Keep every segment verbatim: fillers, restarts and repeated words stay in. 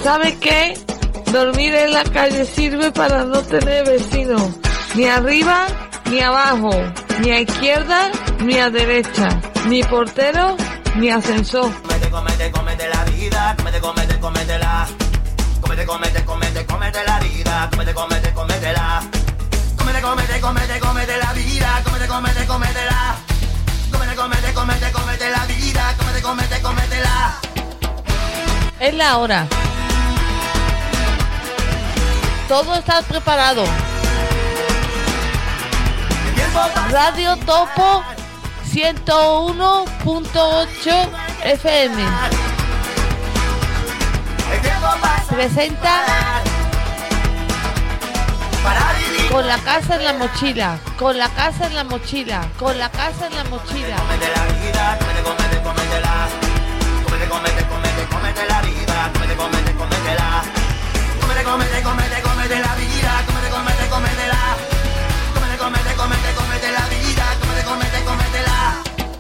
¿Sabe qué? Dormir en la calle sirve para no tener vecinos, ni arriba ni abajo, ni a izquierda ni a derecha, ni portero ni ascensor. Comete, comete, comete la vida, comete, comete, cométela. Comete, comete, comete, comete la vida, comete, comete, cométela. Comete, comete, comete, comete la vida, comete, comete, cométela. Comete, comete, comete, comete la vida, comete, comete, cométela. Es la hora. Todo está preparado. Radio Topo ciento uno punto ocho F M presenta Con la casa en la mochila, con la casa en la mochila, con la casa en la mochila. Comete la vida, comete, comete, cométela. Comete, comete, comete, comete la vida, comete, comete, cométela. Comete, comete, comete, comete la vida, comete, comete, cométela. Comete, comete, comete, comete la vida, comete, comete, cométela.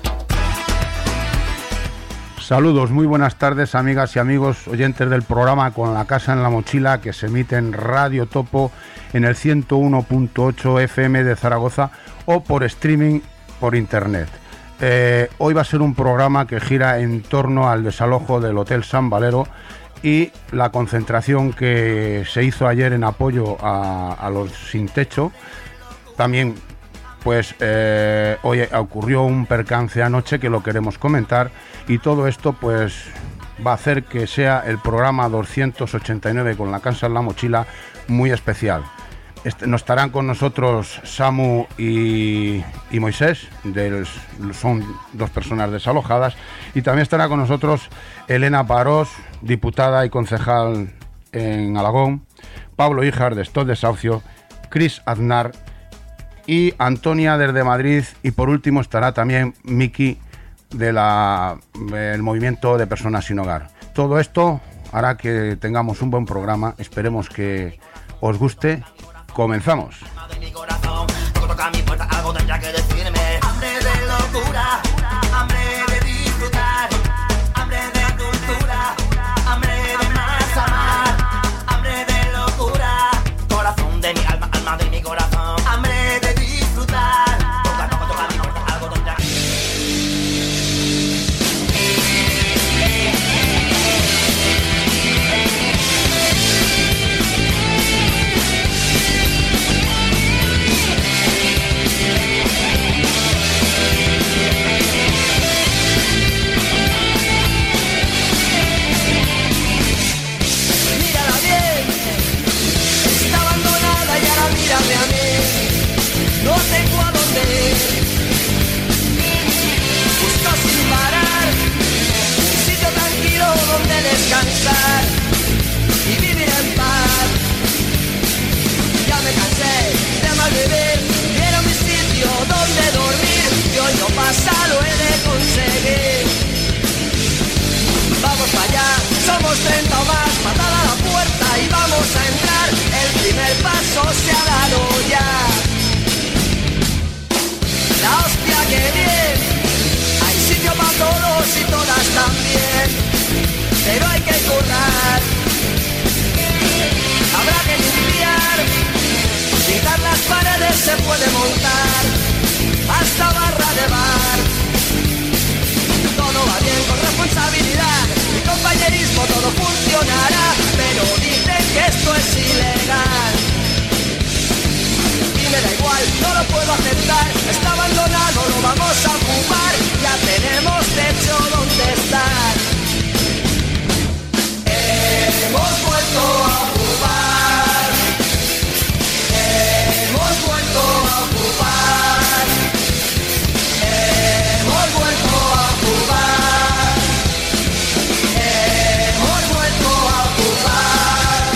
Saludos, muy buenas tardes, amigas y amigos oyentes del programa Con la casa en la mochila, que se emite en Radio Topo en el ciento uno punto ocho F M de Zaragoza o por streaming por internet. Eh, hoy va a ser un programa que gira en torno al desalojo del Hotel San Valero y la concentración que se hizo ayer en apoyo a, a los sin techo. También pues eh, hoy ocurrió un percance anoche que lo queremos comentar, y todo esto pues va a hacer que sea el programa doscientos ochenta y nueve Con la casa en la mochila muy especial. Este, no estarán con nosotros Samu y, y Moisés, del, son dos personas desalojadas, y también estará con nosotros Elena Parós, diputada y concejal en Alagón, Pablo Híjar de Estos Desahucio, Cris Aznar y Antonia desde Madrid, y por último estará también Miki del movimiento de personas sin hogar. Todo esto hará que tengamos un buen programa, esperemos que os guste. Comenzamos. No tengo a dónde ir. Busco sin parar un sitio tranquilo donde descansar y vivir en paz. Ya me cansé de malvivir, quiero mi sitio donde dormir, y hoy no pasa, lo he de conseguir. Vamos para allá, somos treinta o más, patada a la puerta y vamos a entrar. El primer paso se ha dado ya. La hostia, que bien, hay sitio para todos y todas también, pero hay que currar. Habrá que limpiar, quitar las paredes, se puede montar hasta barra de bar. Todo va bien con responsabilidad y compañerismo, todo funcionará, pero dicen que esto es ilegal. Me da igual, no lo puedo aceptar, está abandonado, lo vamos a ocupar, ya tenemos techo donde estar. Hemos vuelto a ocupar, hemos vuelto a ocupar, hemos vuelto a ocupar, hemos vuelto a ocupar.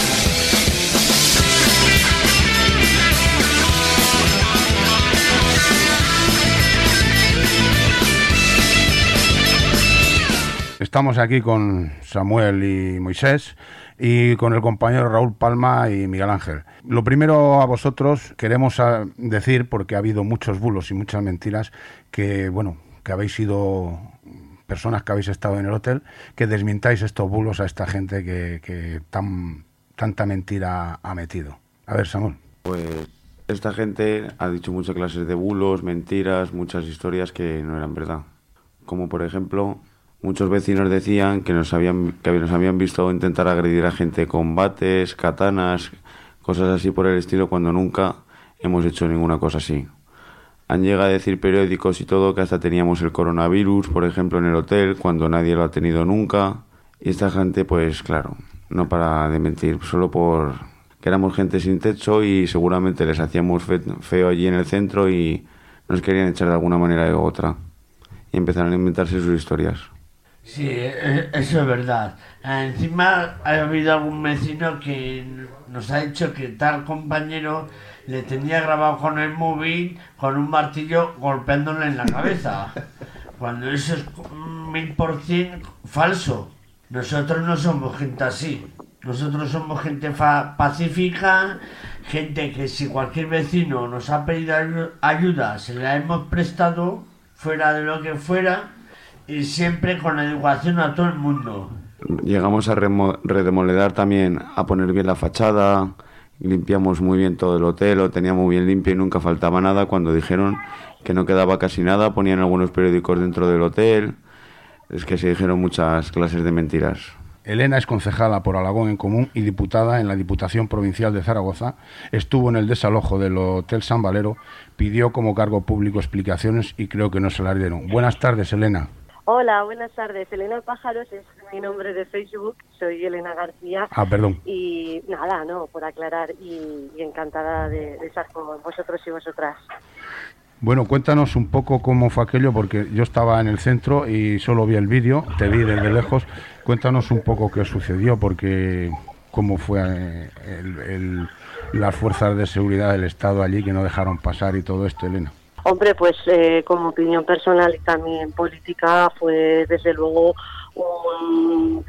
Estamos aquí con Samuel y Moisés y con el compañero Raúl Palma y Miguel Ángel. Lo primero, a vosotros queremos decir, porque ha habido muchos bulos y muchas mentiras, que bueno, que habéis sido personas que habéis estado en el hotel, que desmintáis estos bulos a esta gente que, que tan, tanta mentira ha metido. A ver, Samuel. Pues esta gente ha dicho muchas clases de bulos, mentiras, muchas historias que no eran verdad. Como por ejemplo, muchos vecinos decían que nos habían, que nos habían visto intentar agredir a gente con bates, katanas, cosas así por el estilo, cuando nunca hemos hecho ninguna cosa así. Han llegado a decir periódicos y todo que hasta teníamos el coronavirus, por ejemplo, en el hotel, cuando nadie lo ha tenido nunca. Y esta gente, pues claro, no para de mentir, solo por que éramos gente sin techo y seguramente les hacíamos fe- feo allí en el centro y nos querían echar de alguna manera u otra. Y empezaron a inventarse sus historias. Sí, eso es verdad. Encima ha habido algún vecino que nos ha dicho que tal compañero le tenía grabado con el móvil con un martillo golpeándole en la cabeza. Cuando eso es mil por cien falso. Nosotros no somos gente así. Nosotros somos gente fa- pacífica, gente que si cualquier vecino nos ha pedido ayu- ayuda, se la hemos prestado, fuera de lo que fuera, y siempre con educación a todo el mundo. Llegamos a remo- redemoledar también, a poner bien la fachada, limpiamos muy bien todo el hotel, lo teníamos muy bien limpio y nunca faltaba nada. Cuando dijeron que no quedaba casi nada, ponían algunos periódicos dentro del hotel. Es que se dijeron muchas clases de mentiras. Elena es concejala por Alagón en Común y diputada en la Diputación Provincial de Zaragoza. Estuvo en el desalojo del Hotel San Valero, pidió como cargo público explicaciones y creo que no se las dieron. Buenas tardes, Elena. Hola, buenas tardes. Elena Pájaros es mi nombre de Facebook, soy Elena García. Ah, perdón. Y nada, no, por aclarar, y, y encantada de, de estar con vosotros y vosotras. Bueno, cuéntanos un poco cómo fue aquello, porque yo estaba en el centro y solo vi el vídeo, te vi desde lejos. Cuéntanos un poco qué sucedió, porque cómo fue eh, el, el, las fuerzas de seguridad del Estado allí que no dejaron pasar y todo esto, Elena. Hombre, pues eh, como opinión personal y también política fue desde luego un...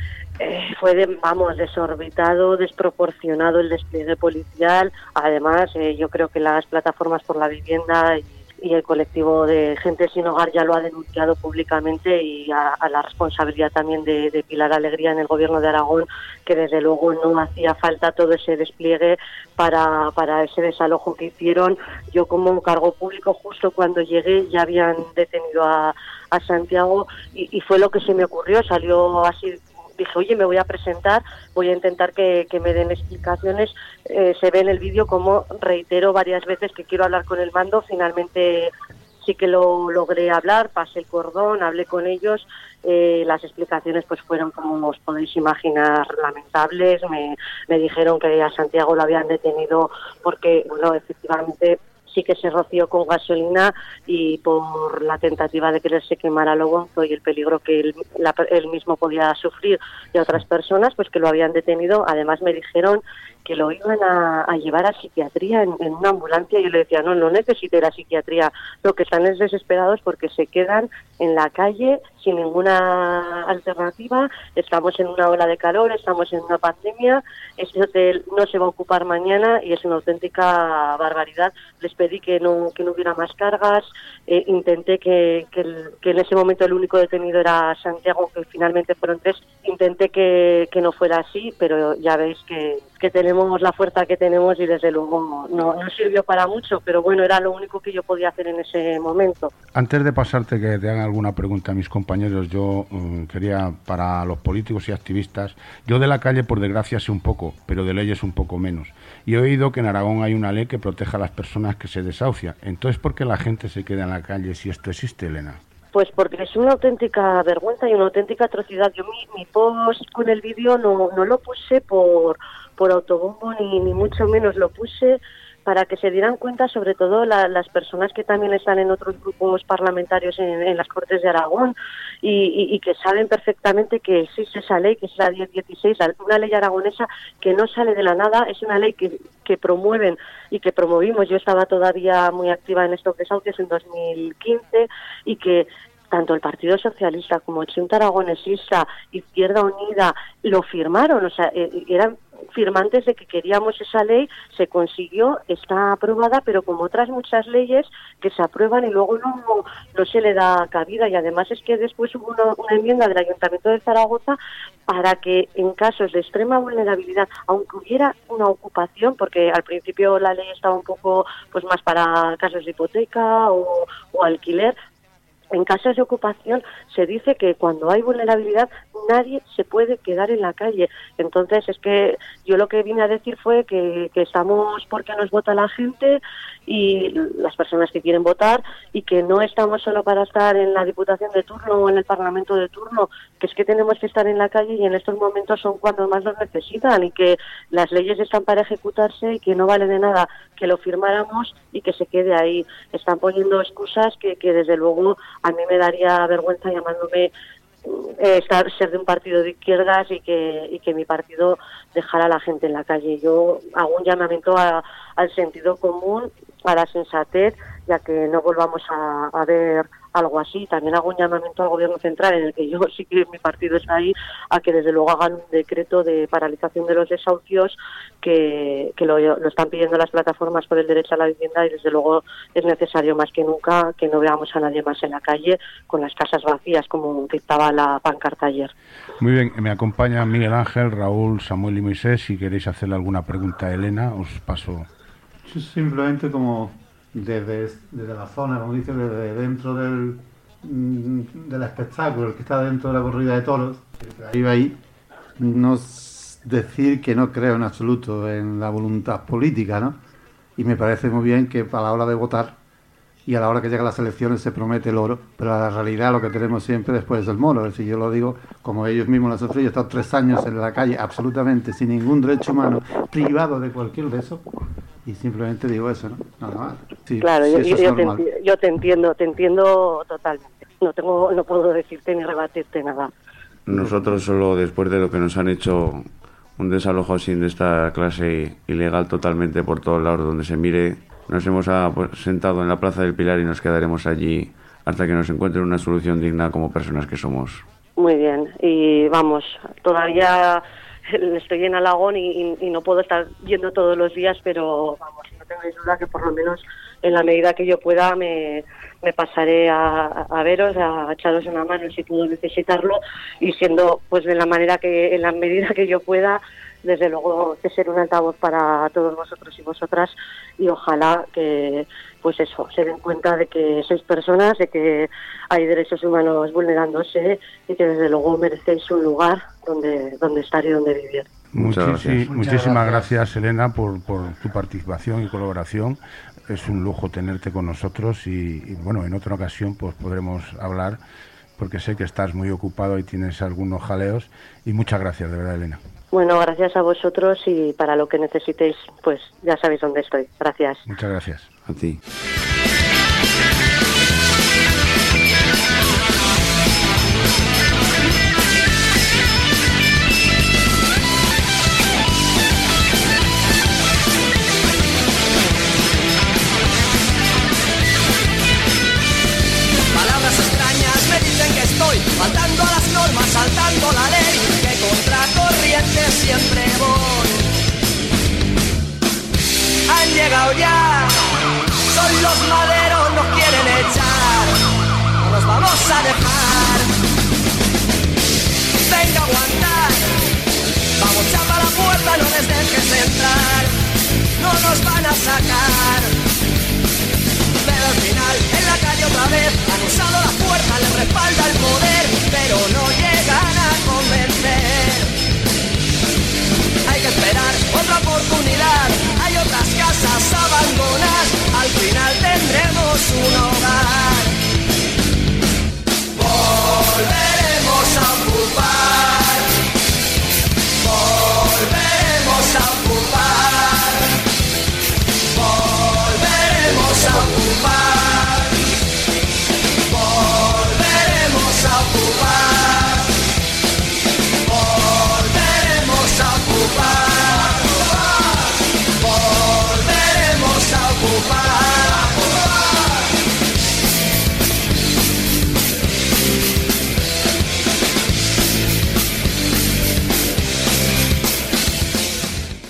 Eh, fue, de, vamos, desorbitado, desproporcionado el despliegue policial. Además, eh, yo creo que las plataformas por la vivienda y, y el colectivo de gente sin hogar ya lo ha denunciado públicamente, y a, a la responsabilidad también de, de Pilar Alegría en el Gobierno de Aragón, que desde luego no hacía falta todo ese despliegue para, para ese desalojo que hicieron. Yo como cargo público, justo cuando llegué ya habían detenido a, a Santiago y, y fue lo que se me ocurrió, salió así. Dije, oye, me voy a presentar, voy a intentar que, que me den explicaciones. Eh, se ve en el vídeo como reitero varias veces que quiero hablar con el mando. Finalmente sí que lo logré hablar, pasé el cordón, hablé con ellos. Eh, las explicaciones pues fueron, como os podéis imaginar, lamentables. Me, me dijeron que a Santiago lo habían detenido porque, bueno, efectivamente sí que se roció con gasolina y por la tentativa de quererse quemar a Logonzo y el peligro que él, la, él mismo podía sufrir y otras personas, pues que lo habían detenido. Además me dijeron que lo iban a, a llevar a psiquiatría en, en una ambulancia, y yo le decía, no, no necesito ir a psiquiatría, lo que están es desesperados porque se quedan en la calle sin ninguna alternativa. Estamos en una ola de calor, estamos en una pandemia, este hotel no se va a ocupar mañana y es una auténtica barbaridad. Les pedí que no que no hubiera más cargas, eh, intenté que, que, el, que en ese momento el único detenido era Santiago, que finalmente fueron tres, intenté que, que no fuera así, pero ya veis que, que tenemos la fuerza que tenemos y desde luego no, no sirvió para mucho, pero bueno, era lo único que yo podía hacer en ese momento. Antes de pasarte que te hagan alguna pregunta a mis compañeros, yo um, quería, para los políticos y activistas, yo de la calle por desgracia sé un poco, pero de leyes un poco menos, y he oído que en Aragón hay una ley que protege a las personas que se desahucia. Entonces, ¿por qué la gente se queda en la calle si esto existe, Elena? Pues porque es una auténtica vergüenza y una auténtica atrocidad. Yo mi, mi post con el vídeo no, no lo puse por, por autobombo, ni, ni mucho menos, lo puse para que se dieran cuenta, sobre todo la, las personas que también están en otros grupos parlamentarios en, en las Cortes de Aragón y, y, y que saben perfectamente que existe esa ley, que es la diez dieciséis, una ley aragonesa que no sale de la nada, es una ley que, que promueven y que promovimos. Yo estaba todavía muy activa en estos desahucios en dos mil quince y que tanto el Partido Socialista como el Xunta Aragonesista, Izquierda Unida, lo firmaron, o sea, eran firmantes de que queríamos esa ley, se consiguió, está aprobada, pero como otras muchas leyes que se aprueban y luego no, no se le da cabida. Y además es que después hubo una, una enmienda del Ayuntamiento de Zaragoza para que en casos de extrema vulnerabilidad, aunque hubiera una ocupación, porque al principio la ley estaba un poco pues más para casos de hipoteca o, o alquiler, en casos de ocupación se dice que cuando hay vulnerabilidad nadie se puede quedar en la calle. Entonces es que yo lo que vine a decir fue que, que estamos porque nos vota la gente y las personas que quieren votar, y que no estamos solo para estar en la Diputación de turno o en el Parlamento de turno, que es que tenemos que estar en la calle y en estos momentos son cuando más nos necesitan, y que las leyes están para ejecutarse y que no vale de nada que lo firmáramos y que se quede ahí. Están poniendo excusas que, que desde luego a mí me daría vergüenza llamándome eh, estar ser de un partido de izquierdas y que y que mi partido dejara a la gente en la calle. Yo hago un llamamiento a, al sentido común, a la sensatez, ya que no volvamos a, a ver algo así. También hago un llamamiento al Gobierno central, en el que yo sí que mi partido está ahí, a que desde luego hagan un decreto de paralización de los desahucios, que, que lo, lo están pidiendo las plataformas por el derecho a la vivienda, y desde luego es necesario más que nunca que no veamos a nadie más en la calle con las casas vacías, como dictaba la pancarta ayer. Muy bien, me acompañan Miguel Ángel, Raúl, Samuel y Moisés. Si queréis hacerle alguna pregunta a Elena, os paso. Yo simplemente como desde, desde la zona, como dice, desde dentro del, del espectáculo, el que está dentro de la corrida de toros, ahí va ahí, no decir que no creo en absoluto en la voluntad política, ¿no? Y me parece muy bien que a la hora de votar y a la hora que llegan las elecciones se promete el oro, pero la realidad lo que tenemos siempre después es el moro. Si yo lo digo, como ellos mismos lo han sufrido, he estado tres años en la calle absolutamente sin ningún derecho humano, privado de cualquier de eso, y simplemente digo eso, ¿no? Nada más. Sí, claro, sí, yo, eso yo, es te normal. enti- yo te entiendo, te entiendo totalmente. No tengo, no puedo decirte ni rebatirte nada. Nosotros solo después de lo que nos han hecho un desalojo sin de esta clase ilegal totalmente por todos lados donde se mire, nos hemos ah, pues, sentado en la Plaza del Pilar y nos quedaremos allí hasta que nos encuentren una solución digna como personas que somos. Muy bien, y vamos, todavía estoy en Alagón y, y, y no puedo estar yendo todos los días, pero vamos, no tengáis duda que por lo menos en la medida que yo pueda me, me pasaré a, a veros, a echaros una mano si puedo necesitarlo, y siendo pues de la manera que, en la medida que yo pueda, desde luego que ser un altavoz para todos vosotros y vosotras, y ojalá que pues eso, se den cuenta de que sois personas, de que hay derechos humanos vulnerándose y que desde luego merecéis un lugar donde, donde estar y donde vivir. Muchis- gracias. muchísimas gracias, Elena, por, por tu participación y colaboración. Es un lujo tenerte con nosotros y, y bueno, en otra ocasión pues podremos hablar, porque sé que estás muy ocupado y tienes algunos jaleos, y muchas gracias, de verdad, Elena. Bueno, gracias a vosotros, y para lo que necesitéis, pues ya sabéis dónde estoy. Gracias. Muchas gracias. A ti. Palabras extrañas me dicen que estoy faltando a las normas, saltando la ley, que contra corriente siempre voy. Han llegado ya, son los maderos, nos quieren echar, no nos vamos a dejar. Venga a aguantar, vamos, chapa la puerta, no les dejes entrar, no nos van a sacar. Pero al final, en la calle otra vez, han usado la fuerza, les respalda el poder, pero no llegan a convencer. Hay que esperar otra oportunidad, hay otras casas abandonadas, al final tendremos un hogar. Volveremos a ocupar, volveremos a ocupar, volveremos a ocupar, volveremos a ocupar,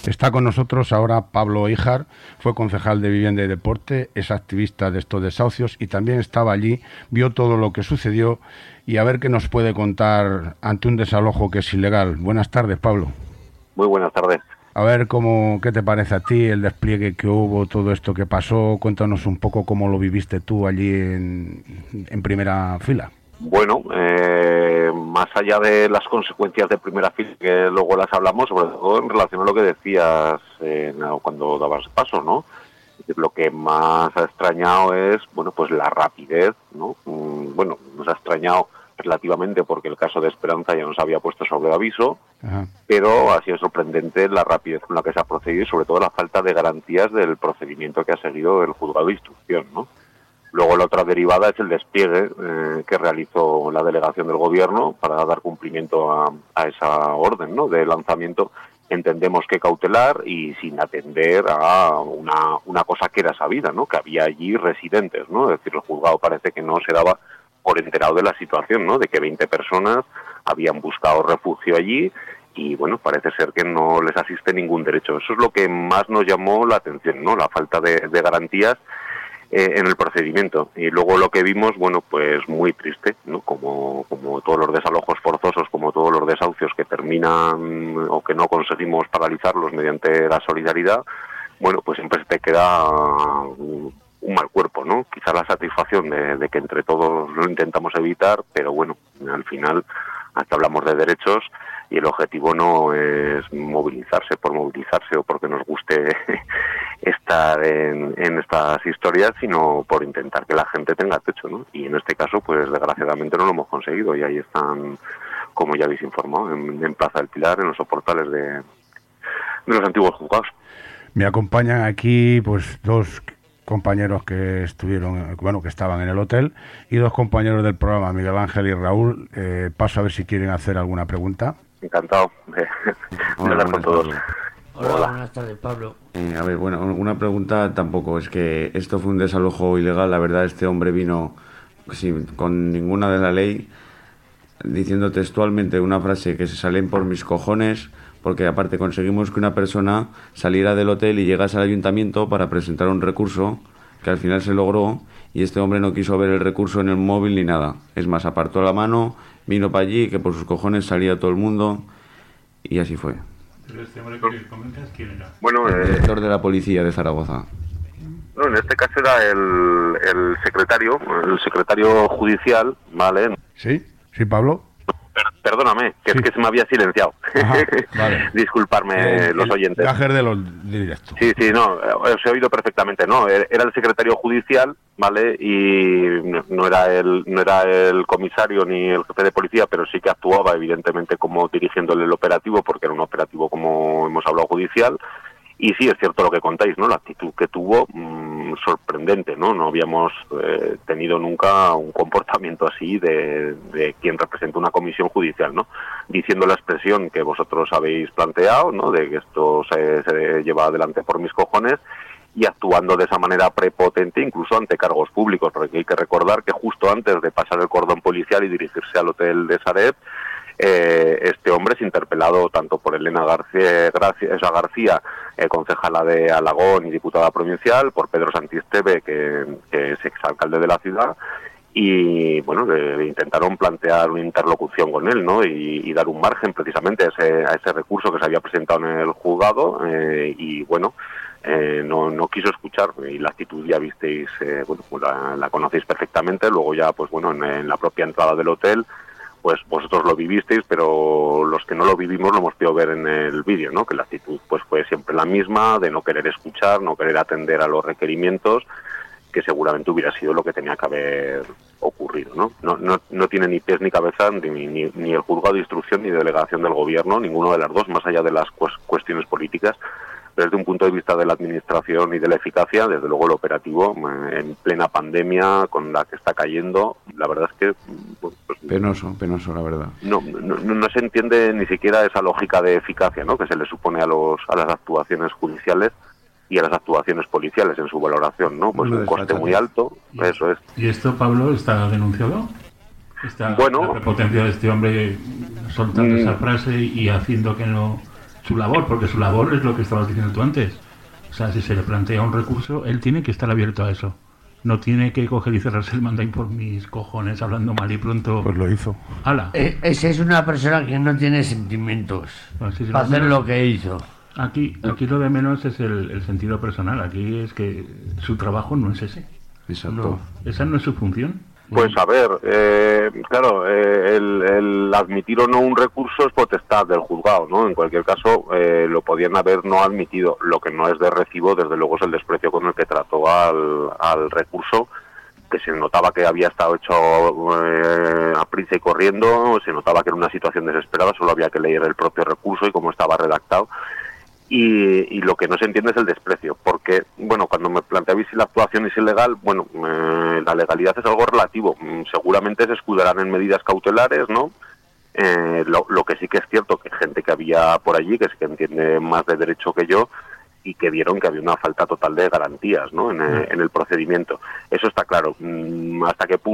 Está con nosotros ahora Pablo Híjar, fue concejal de Vivienda y Deporte, es activista de estos desahucios y también estaba allí, vio todo lo que sucedió y a ver qué nos puede contar ante un desalojo que es ilegal. Buenas tardes, Pablo. Muy buenas tardes. A ver, cómo, ¿qué te parece a ti el despliegue que hubo, todo esto que pasó? Cuéntanos un poco cómo lo viviste tú allí en, en primera fila. Bueno, eh, más allá de las consecuencias de primera fila, que luego las hablamos, sobre todo en relación a lo que decías eh, cuando dabas paso, ¿no? Lo que más ha extrañado es, bueno, pues la rapidez, ¿no? Mm, bueno, nos ha extrañado relativamente porque el caso de Esperanza ya nos había puesto sobre aviso, Ajá. pero ha sido sorprendente la rapidez con la que se ha procedido y sobre todo la falta de garantías del procedimiento que ha seguido el juzgado de instrucción, ¿no? Luego la otra derivada es el despliegue eh, que realizó la delegación del gobierno para dar cumplimiento a, a esa orden, ¿no?, de lanzamiento, entendemos que cautelar y sin atender a una, una cosa que era sabida, ¿no?, que había allí residentes, ¿no? Es decir, el juzgado parece que no se daba por enterado de la situación, ¿no?, de que veinte personas habían buscado refugio allí y, bueno, parece ser que no les asiste ningún derecho. Eso es lo que más nos llamó la atención, ¿no?, la falta de, de garantías Eh, en el procedimiento. Y luego lo que vimos, bueno, pues muy triste, ¿no? Como, como todos los desalojos forzosos, como todos los desahucios que terminan o que no conseguimos paralizarlos mediante la solidaridad, bueno, pues siempre se te queda un, un mal cuerpo, ¿no? Quizá la satisfacción de, de que entre todos lo intentamos evitar, pero bueno, al final hasta hablamos de derechos y el objetivo no es movilizarse por movilizarse o porque nos guste estar en, en estas historias, sino por intentar que la gente tenga techo, ¿no? Y en este caso, pues desgraciadamente no lo hemos conseguido y ahí están, como ya habéis informado, en, en Plaza del Pilar, en los soportales de, de los antiguos juzgados. Me acompañan aquí pues dos compañeros que estuvieron, bueno, que estaban en el hotel y dos compañeros del programa, Miguel Ángel y Raúl. Eh, paso a ver si quieren hacer alguna pregunta. Encantado de, de hablar con todos. Hola, Hola, buenas tardes, Pablo. Eh, a ver, bueno, una pregunta tampoco, es que esto fue un desalojo ilegal, la verdad, este hombre vino sin, con ninguna de la ley, diciendo textualmente una frase que se salen por mis cojones, porque aparte conseguimos que una persona saliera del hotel y llegase al ayuntamiento para presentar un recurso, que al final se logró, y este hombre no quiso ver el recurso en el móvil ni nada. Es más, apartó la mano, vino para allí, que por sus cojones salía todo el mundo, y así fue. Pero este hombre que les comentas, ¿quién era? Bueno, el eh, director de la policía de Zaragoza. No, en este caso era el, el secretario, el secretario judicial, ¿vale? ¿Sí? ¿Sí, Pablo? Per, perdóname, que sí. Es que se me había silenciado. Ajá, vale. Disculparme, el, los oyentes. El gajer de los directos. Sí, sí, no, os he oído perfectamente, no, era el secretario judicial, ¿vale? Y no era el no era el comisario ni el jefe de policía, pero sí que actuaba evidentemente como dirigiéndole el operativo, porque era un operativo, como hemos hablado, judicial. Y sí, es cierto lo que contáis, ¿no? La actitud que tuvo, mmm, sorprendente, ¿no? No habíamos eh, tenido nunca un comportamiento así de, de quien representa una comisión judicial, ¿no? Diciendo la expresión que vosotros habéis planteado, ¿no? De que esto se, se lleva adelante por mis cojones, y actuando de esa manera prepotente incluso ante cargos públicos, porque hay que recordar que justo antes de pasar el cordón policial y dirigirse al hotel de Sareb, Eh, este hombre es interpelado tanto por Elena García, García, esa García eh, concejala de Alagón y diputada provincial, por Pedro Santisteve, que, que es exalcalde de la ciudad, y bueno, le, le intentaron plantear una interlocución con él, ¿no? Y, y dar un margen precisamente a ese, a ese recurso que se había presentado en el juzgado, eh, y bueno, eh, no, no quiso escuchar, y la actitud ya visteis, eh, bueno, la, la conocéis perfectamente. Luego ya, pues bueno, en, en la propia entrada del hotel, pues vosotros lo vivisteis, pero los que no lo vivimos lo hemos podido ver en el vídeo, ¿no? Que la actitud pues fue siempre la misma, de no querer escuchar, no querer atender a los requerimientos, que seguramente hubiera sido lo que tenía que haber ocurrido, ¿no? No, no, no tiene ni pies ni cabeza ni, ni, ni el juzgado de instrucción ni delegación del gobierno, ninguno de las dos, más allá de las cuestiones políticas. Desde un punto de vista de la administración y de la eficacia, desde luego el operativo, en plena pandemia con la que está cayendo, la verdad es que... Pues, penoso, penoso, la verdad. No, no, no se entiende ni siquiera esa lógica de eficacia, ¿no?, que se le supone a los a las actuaciones judiciales y a las actuaciones policiales en su valoración, ¿no? Pues un coste muy alto, ¿Y eso es. ¿Y esto, Pablo, está denunciado? ¿Está bueno, la prepotencia de este hombre soltando mm, esa frase y haciendo que no... su labor, porque su labor es lo que estabas diciendo tú antes. O sea, si se le plantea un recurso, él tiene que estar abierto a eso. No tiene que coger y cerrarse el mandaín por mis cojones hablando mal y pronto... Pues lo hizo. ¡Hala! Eh, esa es una persona que no tiene sentimientos Pues sí, sí, para lo hacer menos- lo que hizo. Aquí, aquí lo de menos es el, el sentido personal. Aquí es que su trabajo no es ese. Exacto. No, esa no es su función. Pues a ver, eh, claro, eh, el, el admitir o no un recurso es potestad del juzgado, ¿no? En cualquier caso, eh, lo podían haber no admitido. Lo que no es de recibo, desde luego, es el desprecio con el que trató al, al recurso, que se notaba que había estado hecho eh, a prisa y corriendo, se notaba que era una situación desesperada, solo había que leer el propio recurso y cómo estaba redactado. Y, y lo que no se entiende es el desprecio, porque, bueno, cuando me planteabais si la actuación es ilegal, bueno, eh, la legalidad es algo relativo. Mm, Seguramente se escudarán en medidas cautelares, ¿no? Eh, lo, lo que sí que es cierto que gente que había por allí, que sí que entiende más de derecho que yo, y que vieron que había una falta total de garantías, ¿no? En, el, en el procedimiento. Eso está claro. Mm, ¿Hasta qué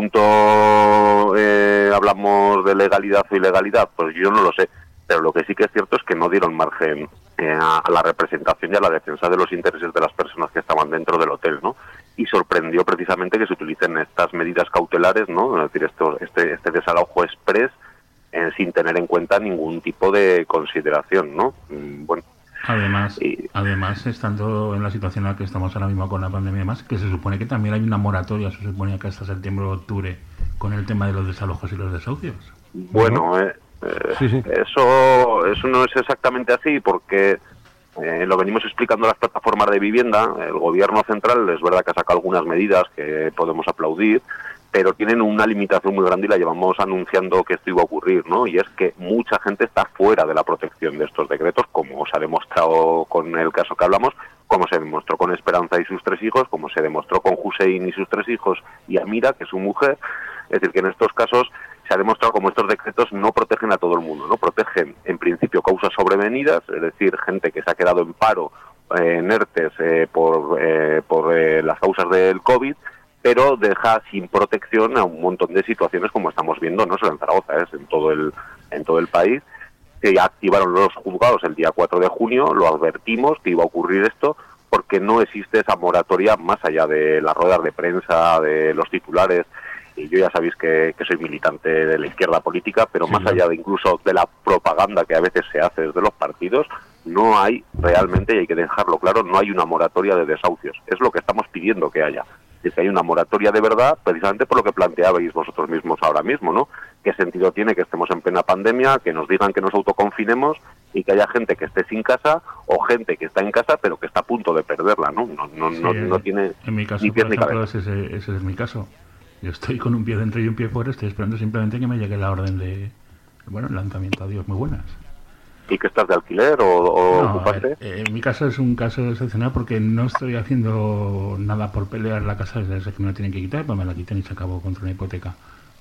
punto eh, hablamos de legalidad o ilegalidad? Pues yo no lo sé. Pero lo que sí que es cierto es que no dieron margen eh, a, a la representación y a la defensa de los intereses de las personas que estaban dentro del hotel, ¿no? Y sorprendió precisamente que se utilicen estas medidas cautelares, ¿no? Es decir, esto, este, este desalojo express eh, sin tener en cuenta ningún tipo de consideración, ¿no? Mm, Bueno, Además, y- además, estando en la situación en la que estamos ahora mismo con la pandemia y demás, que se supone que también hay una moratoria, se supone que hasta septiembre o octubre, con el tema de los desalojos y los desahucios. Bueno, eh, eh, Sí, sí. eso eso no es exactamente así, porque eh, lo venimos explicando las plataformas de vivienda. El gobierno central es verdad que ha sacado algunas medidas que podemos aplaudir, pero tienen una limitación muy grande y la llevamos anunciando que esto iba a ocurrir, ¿no? Y es que mucha gente está fuera de la protección de estos decretos, como se ha demostrado con el caso que hablamos, como se demostró con Esperanza y sus tres hijos, como se demostró con Hussein y sus tres hijos, y Amira, que es su mujer. Es decir, que en estos casos se ha demostrado como estos decretos no protegen a todo el mundo, no protegen en principio causas sobrevenidas, es decir, gente que se ha quedado en paro, eh, en ERTES eh, por, eh, por eh, las causas del COVID, pero deja sin protección a un montón de situaciones como estamos viendo, no solo en Zaragoza, es en todo el en todo el país, que ya activaron los juzgados el día cuatro de junio, lo advertimos que iba a ocurrir esto, porque no existe esa moratoria más allá de las ruedas de prensa, de los titulares. Y yo ya sabéis que, que soy militante de la izquierda política, pero Sí, más claro. allá de incluso de la propaganda que a veces se hace desde los partidos, no hay realmente, y hay que dejarlo claro, no hay una moratoria de desahucios. Es lo que estamos pidiendo que haya. Es que hay una moratoria de verdad, precisamente por lo que planteabais vosotros mismos ahora mismo, ¿no? ¿Qué sentido tiene que estemos en plena pandemia, que nos digan que nos autoconfinemos y que haya gente que esté sin casa o gente que está en casa pero que está a punto de perderla, ¿no? No, no, Sí, no, no tiene en mi caso, ni pies por ni ejemplo, cabeza. ese, ese- ese es mi caso. Yo estoy con un pie dentro y un pie fuera, estoy esperando simplemente que me llegue la orden de, bueno, el lanzamiento. Adiós, muy buenas. ¿Y que estás de alquiler o, o No, a ocupaste? ver, eh, en mi caso es un caso excepcional porque no estoy haciendo nada por pelear la casa desde que me la tienen que quitar, pues me la quitan y se acabó contra una hipoteca.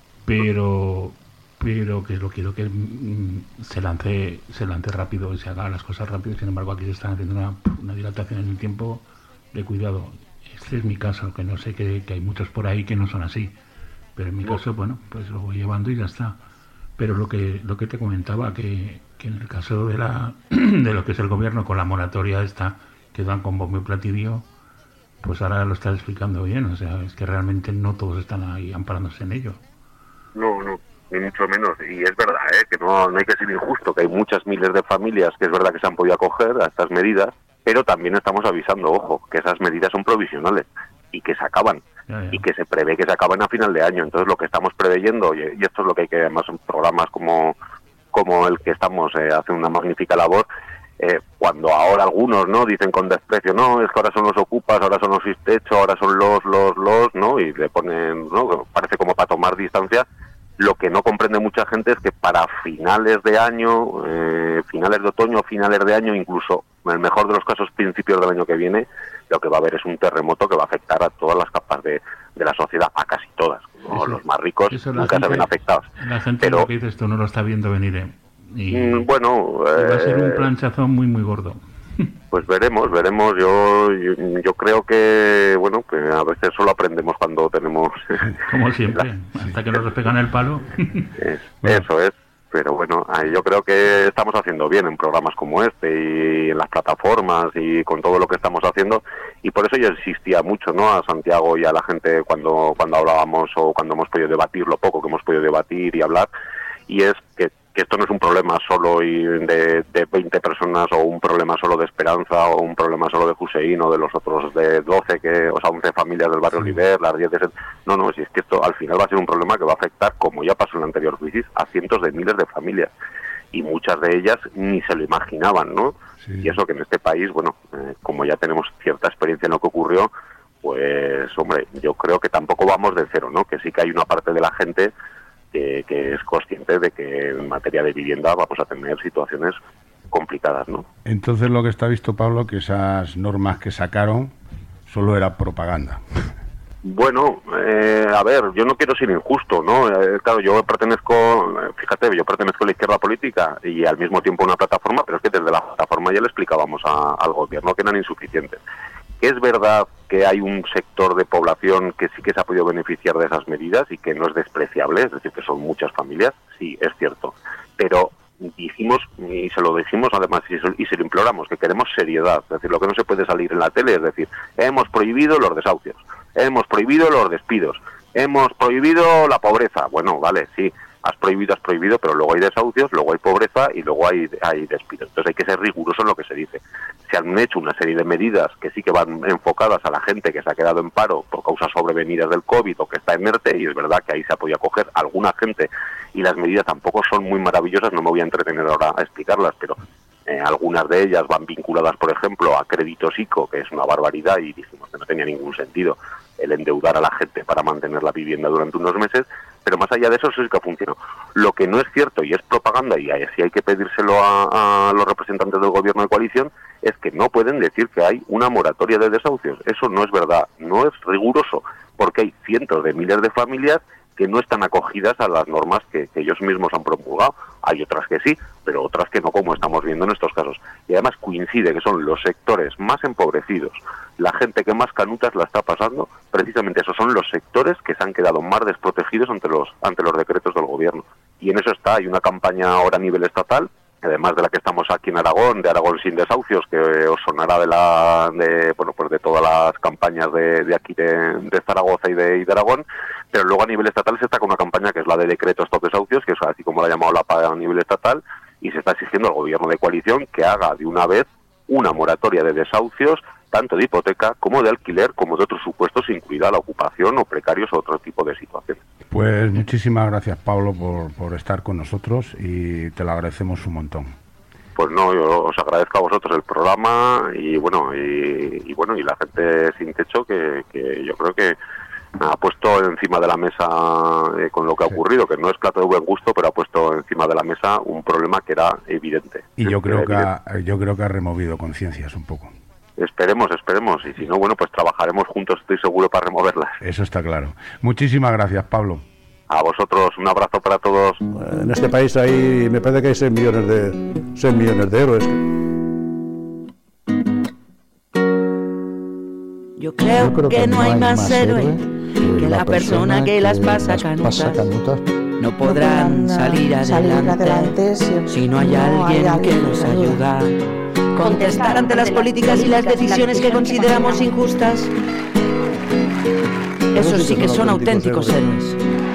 Pero pero que lo quiero que mm, se lance se lance rápido y se haga las cosas rápido. Sin embargo, aquí se están haciendo una, una dilatación en el tiempo de cuidado. Este es mi caso, que no sé que, que hay muchos por ahí que no son así. Pero en mi caso, bueno, pues lo voy llevando y ya está. Pero lo que lo que te comentaba, que, que en el caso de la de lo que es el gobierno con la moratoria esta, que dan con bombo y platillo, pues ahora lo estás explicando bien. O sea, es que realmente no todos están ahí amparándose en ello. No, no, ni mucho menos. Y es verdad, ¿eh? Que no, no hay que ser injusto, que hay muchas miles de familias que es verdad que se han podido acoger a estas medidas, pero también estamos avisando, ojo, que esas medidas son provisionales y que se acaban. Ya, ya. Y que se prevé que se acaben a final de año. Entonces lo que estamos preveyendo, y, y esto es lo que hay que, además en programas como, como el que estamos, eh, hacen una magnífica labor, eh, cuando ahora algunos no dicen con desprecio, no, es que ahora son los ocupas, ahora son los sin techo, ahora son los, los, los, ¿no? Y le ponen, ¿no? Parece como para tomar distancia. Lo que no comprende mucha gente es que para finales de año, eh, finales de otoño, finales de año, incluso en el mejor de los casos principios del año que viene, lo que va a haber es un terremoto que va a afectar a todas las capas de, de la sociedad, a casi todas, ¿no? Eso- Los más ricos eso la nunca se gente- ven afectados. La gente Pero- lo que dices tú no lo está viendo venir, ¿eh? Y, Mm, Bueno, y va a ser un eh, planchazo muy, muy gordo. pues veremos, veremos. Yo, yo yo creo que, bueno, que a veces solo aprendemos cuando tenemos... Como siempre, hasta que nos pegan el palo. Es- Bueno. Eso es. Pero bueno, yo creo que estamos haciendo bien en programas como este y en las plataformas y con todo lo que estamos haciendo, y por eso yo insistía mucho, ¿no?, a Santiago y a la gente cuando cuando hablábamos o cuando hemos podido debatir lo poco que hemos podido debatir y hablar, y es que, que esto no es un problema solo y de, de veinte personas o un problema solo de Esperanza o un problema solo de Hussein o de los otros de doce, que, o sea, once familias del barrio Oliver, las diez de... No, no, si es que esto al final va a ser un problema que va a afectar, como ya pasó en la anterior crisis, a cientos de miles de familias. Y muchas de ellas ni se lo imaginaban, ¿no? Sí. Y eso que en este país, bueno, eh, como ya tenemos cierta experiencia en lo que ocurrió, pues, hombre, yo creo que tampoco vamos de cero, ¿no? Que sí que hay una parte de la gente que, que es consciente de que en materia de vivienda vamos a tener situaciones complicadas, ¿no? Entonces lo que está visto, Pablo, que esas normas que sacaron solo era propaganda. Bueno, eh, a ver, yo no quiero ser injusto, ¿no? Eh, claro, yo pertenezco, fíjate, yo pertenezco a la izquierda política y al mismo tiempo a una plataforma, pero es que desde la plataforma ya le explicábamos a, al gobierno que eran insuficientes. Es verdad que hay un sector de población que sí que se ha podido beneficiar de esas medidas y que no es despreciable, es decir, que son muchas familias, sí, es cierto, pero dijimos, y se lo dijimos además, y se, y se lo imploramos, que queremos seriedad, es decir, lo que no se puede salir en la tele es decir, hemos prohibido los desahucios, hemos prohibido los despidos, hemos prohibido la pobreza. Bueno, vale, sí, has prohibido, has prohibido, pero luego hay desahucios, luego hay pobreza y luego hay, hay despidos. Entonces hay que ser riguroso en lo que se dice. Se han hecho una serie de medidas que sí que van enfocadas a la gente que se ha quedado en paro por causas sobrevenidas del COVID o que está en ERTE, y es verdad que ahí se ha podido acoger alguna gente y las medidas tampoco son muy maravillosas, no me voy a entretener ahora a explicarlas, pero eh, algunas de ellas van vinculadas, por ejemplo, a créditos ICO, que es una barbaridad y dijimos que no tenía ningún sentido el endeudar a la gente para mantener la vivienda durante unos meses, pero más allá de eso, eso sí que funcionó. Lo que no es cierto, y es propaganda, y así hay que pedírselo a, a los representantes del gobierno de coalición, es que no pueden decir que hay una moratoria de desahucios. Eso no es verdad, no es riguroso, porque hay cientos de miles de familias que no están acogidas a las normas que, que ellos mismos han promulgado. Hay otras que sí, pero otras que no, como estamos viendo en estos casos. Y además coincide que son los sectores más empobrecidos, la gente que más canutas la está pasando, precisamente esos son los sectores que se han quedado más desprotegidos ante los ante los decretos del gobierno. Y en eso está, hay una campaña ahora a nivel estatal, además de la que estamos aquí en Aragón, de Aragón sin desahucios, que os sonará de la de bueno pues de todas las campañas de, de aquí de, de Zaragoza y de, y de Aragón, pero luego a nivel estatal se está con una campaña que es la de decreto stop desahucios, que es así como la ha llamado la P A a nivel estatal, y se está exigiendo al gobierno de coalición que haga de una vez una moratoria de desahucios, tanto de hipoteca como de alquiler, como de otros supuestos, incluida la ocupación o precarios o otro tipo de situaciones. Pues muchísimas gracias, Pablo, por, por estar con nosotros y te lo agradecemos un montón. Pues no, yo os agradezco a vosotros el programa y bueno, y, y bueno, y la gente sin techo que, que yo creo que ha puesto encima de la mesa eh, con lo que ha ocurrido, que no es plato de buen gusto, pero ha puesto encima de la mesa un problema que era evidente. Y yo creo que ha, yo creo que ha removido conciencias un poco. Esperemos, esperemos, y si no, bueno, pues trabajaremos juntos, estoy seguro, para removerlas. Eso está claro. Muchísimas gracias, Pablo. A vosotros, un abrazo para todos. En este país hay, me parece que hay seis millones de, seis millones de héroes. Yo creo, Yo creo que, que no hay más, más héroe que, que la persona que las pasa canutas. No podrán salir adelante, salir adelante si, si no hay alguien, hay alguien que nos ayuda. Contestar ante las políticas y las decisiones que consideramos injustas. Esos sí que son auténticos héroes.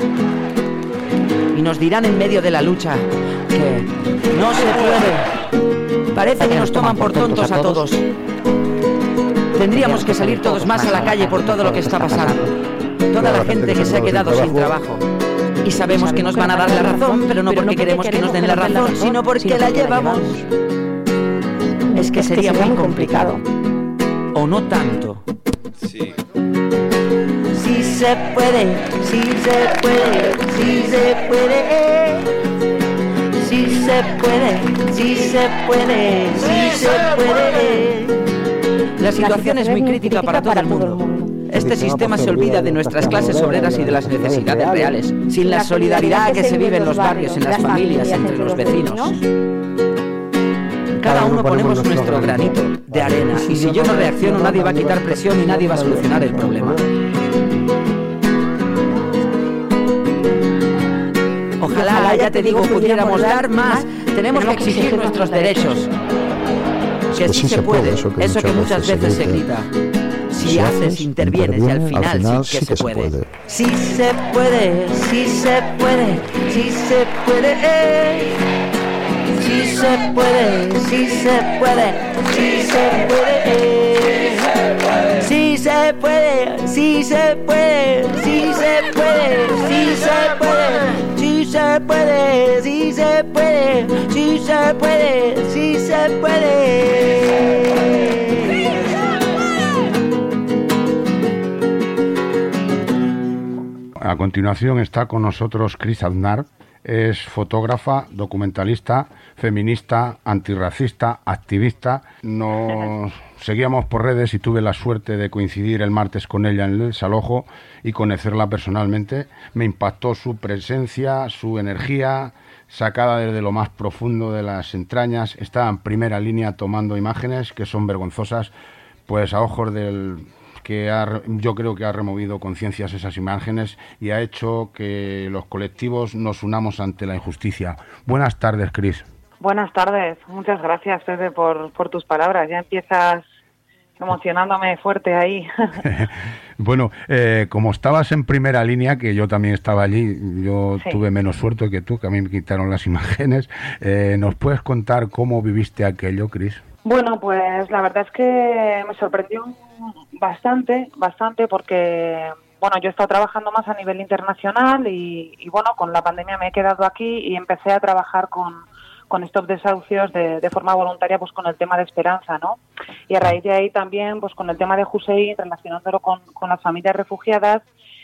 Y nos dirán en medio de la lucha que no se puede. Parece que nos toman por tontos a todos. Tendríamos que salir todos más a la calle por todo lo que está pasando. Toda la gente que se ha quedado sin trabajo. Y sabemos que nos van a dar la razón, pero no porque queremos que nos den la razón, sino porque la llevamos. Es que sería muy complicado. O no tanto. Sí. Sí se puede, sí se puede, sí se puede. Sí se puede, sí se puede, sí se puede. La situación es muy crítica para todo el mundo. Este sistema se olvida de nuestras clases obreras y de las necesidades reales, sin la solidaridad que se vive en los barrios, en las familias, entre los vecinos. Cada uno ponemos nuestro granito de arena, y si yo no reacciono, nadie va a quitar presión y nadie va a solucionar el problema. Ojalá Ojalá, ya te digo, pudiéramos dar más. Tenemos que exigir nuestros derechos. Que sí se puede, eso que muchas veces se grita. Si haces, intervienes y al final sí que se puede. Sí se puede, sí se puede, sí se puede. Sí se puede, sí se puede, sí se puede. Sí se puede, sí se puede, sí se puede, sí se puede. Sí se puede, sí se puede, sí se puede, sí se puede. A continuación está con nosotros Cris Aznar. Es fotógrafa, documentalista, feminista, antirracista, activista. Nos seguíamos por redes y tuve la suerte de coincidir el martes con ella en el desalojo y conocerla personalmente. Me impactó su presencia, su energía, sacada desde lo más profundo de las entrañas. Está en primera línea tomando imágenes que son vergonzosas, pues a ojos del... que ha, yo creo que ha removido conciencias esas imágenes y ha hecho que los colectivos nos unamos ante la injusticia. Buenas tardes, Cris. Buenas tardes, muchas gracias, Pepe, por, por tus palabras. Ya empiezas emocionándome fuerte ahí. Bueno, eh, como estabas en primera línea, que yo también estaba allí, yo sí. tuve menos suerte que tú, que a mí me quitaron las imágenes. Eh, ¿Nos puedes contar cómo viviste aquello, Cris? Bueno, pues la verdad es que me sorprendió bastante, bastante porque, bueno, yo he estado trabajando más a nivel internacional y, y bueno, con la pandemia me he quedado aquí y empecé a trabajar con, con Stop Desahucios de, de forma voluntaria, pues con el tema de esperanza, ¿no? Y a raíz de ahí también, pues con el tema de Hussein, relacionándolo con, con las familias refugiadas.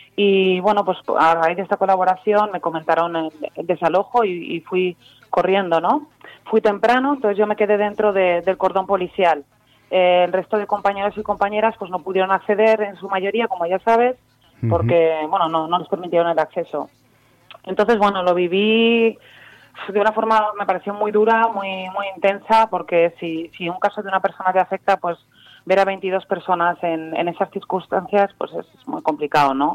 Y bueno, pues a raíz de esta colaboración me comentaron el, el desalojo y, y fui corriendo, ¿no? Fui temprano, entonces yo me quedé dentro de, del cordón policial. Eh, el resto de compañeros y compañeras pues no pudieron acceder en su mayoría, como ya sabes, porque, uh-huh. bueno, no, no les permitieron el acceso. Entonces, bueno, lo viví de una forma, me pareció muy dura, muy muy intensa, porque si, si un caso de una persona te afecta, pues ver a veintidós personas en, en esas circunstancias, pues es, es muy complicado, ¿no?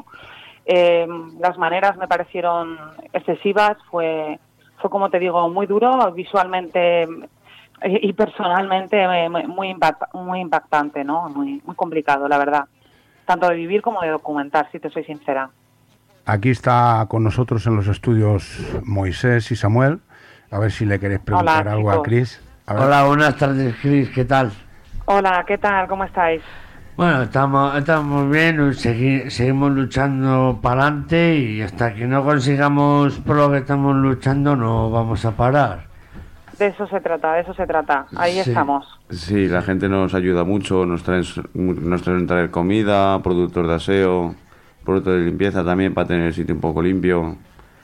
Eh, las maneras me parecieron excesivas, fue... Fue, como te digo, muy duro, visualmente y personalmente muy impact, muy impactante, ¿no? Muy, muy complicado, la verdad. Tanto de vivir como de documentar, si te soy sincera. Aquí está con nosotros en los estudios Moisés y Samuel. A ver si le queréis preguntar Hola, algo chicos. a Cris. Hola, buenas tardes, Cris. ¿Qué tal? Hola, ¿qué tal? ¿Cómo estáis? Bueno, estamos, estamos bien, segui, seguimos luchando para adelante y hasta que no consigamos por lo que estamos luchando no vamos a parar. De eso se trata, de eso se trata, ahí sí. estamos. Sí, la gente nos ayuda mucho, nos traen, nos traen traer comida, productos de aseo, productos de limpieza también para tener el sitio un poco limpio.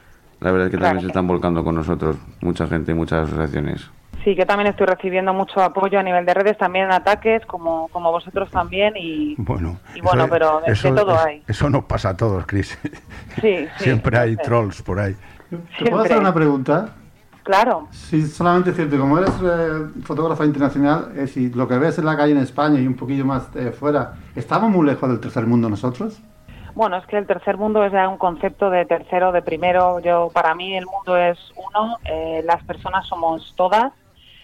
La verdad es que claro. también se están volcando con nosotros, mucha gente, muchas asociaciones. Sí, que también estoy recibiendo mucho apoyo a nivel de redes, también en ataques, como como vosotros también, y bueno, y bueno eso, pero de, eso, de todo es, hay. Eso nos pasa a todos, Cris. Sí, sí. Siempre hay sí. trolls por ahí. ¿Te puedo hacer una pregunta? Claro. Sí, solamente es cierto, como eres eh, fotógrafa internacional, es decir, lo que ves en la calle en España y un poquillo más eh, fuera, ¿estamos muy lejos del tercer mundo nosotros? Bueno, es que el tercer mundo es ya un concepto de tercero, de primero. Yo, para mí el mundo es uno, eh, las personas somos todas.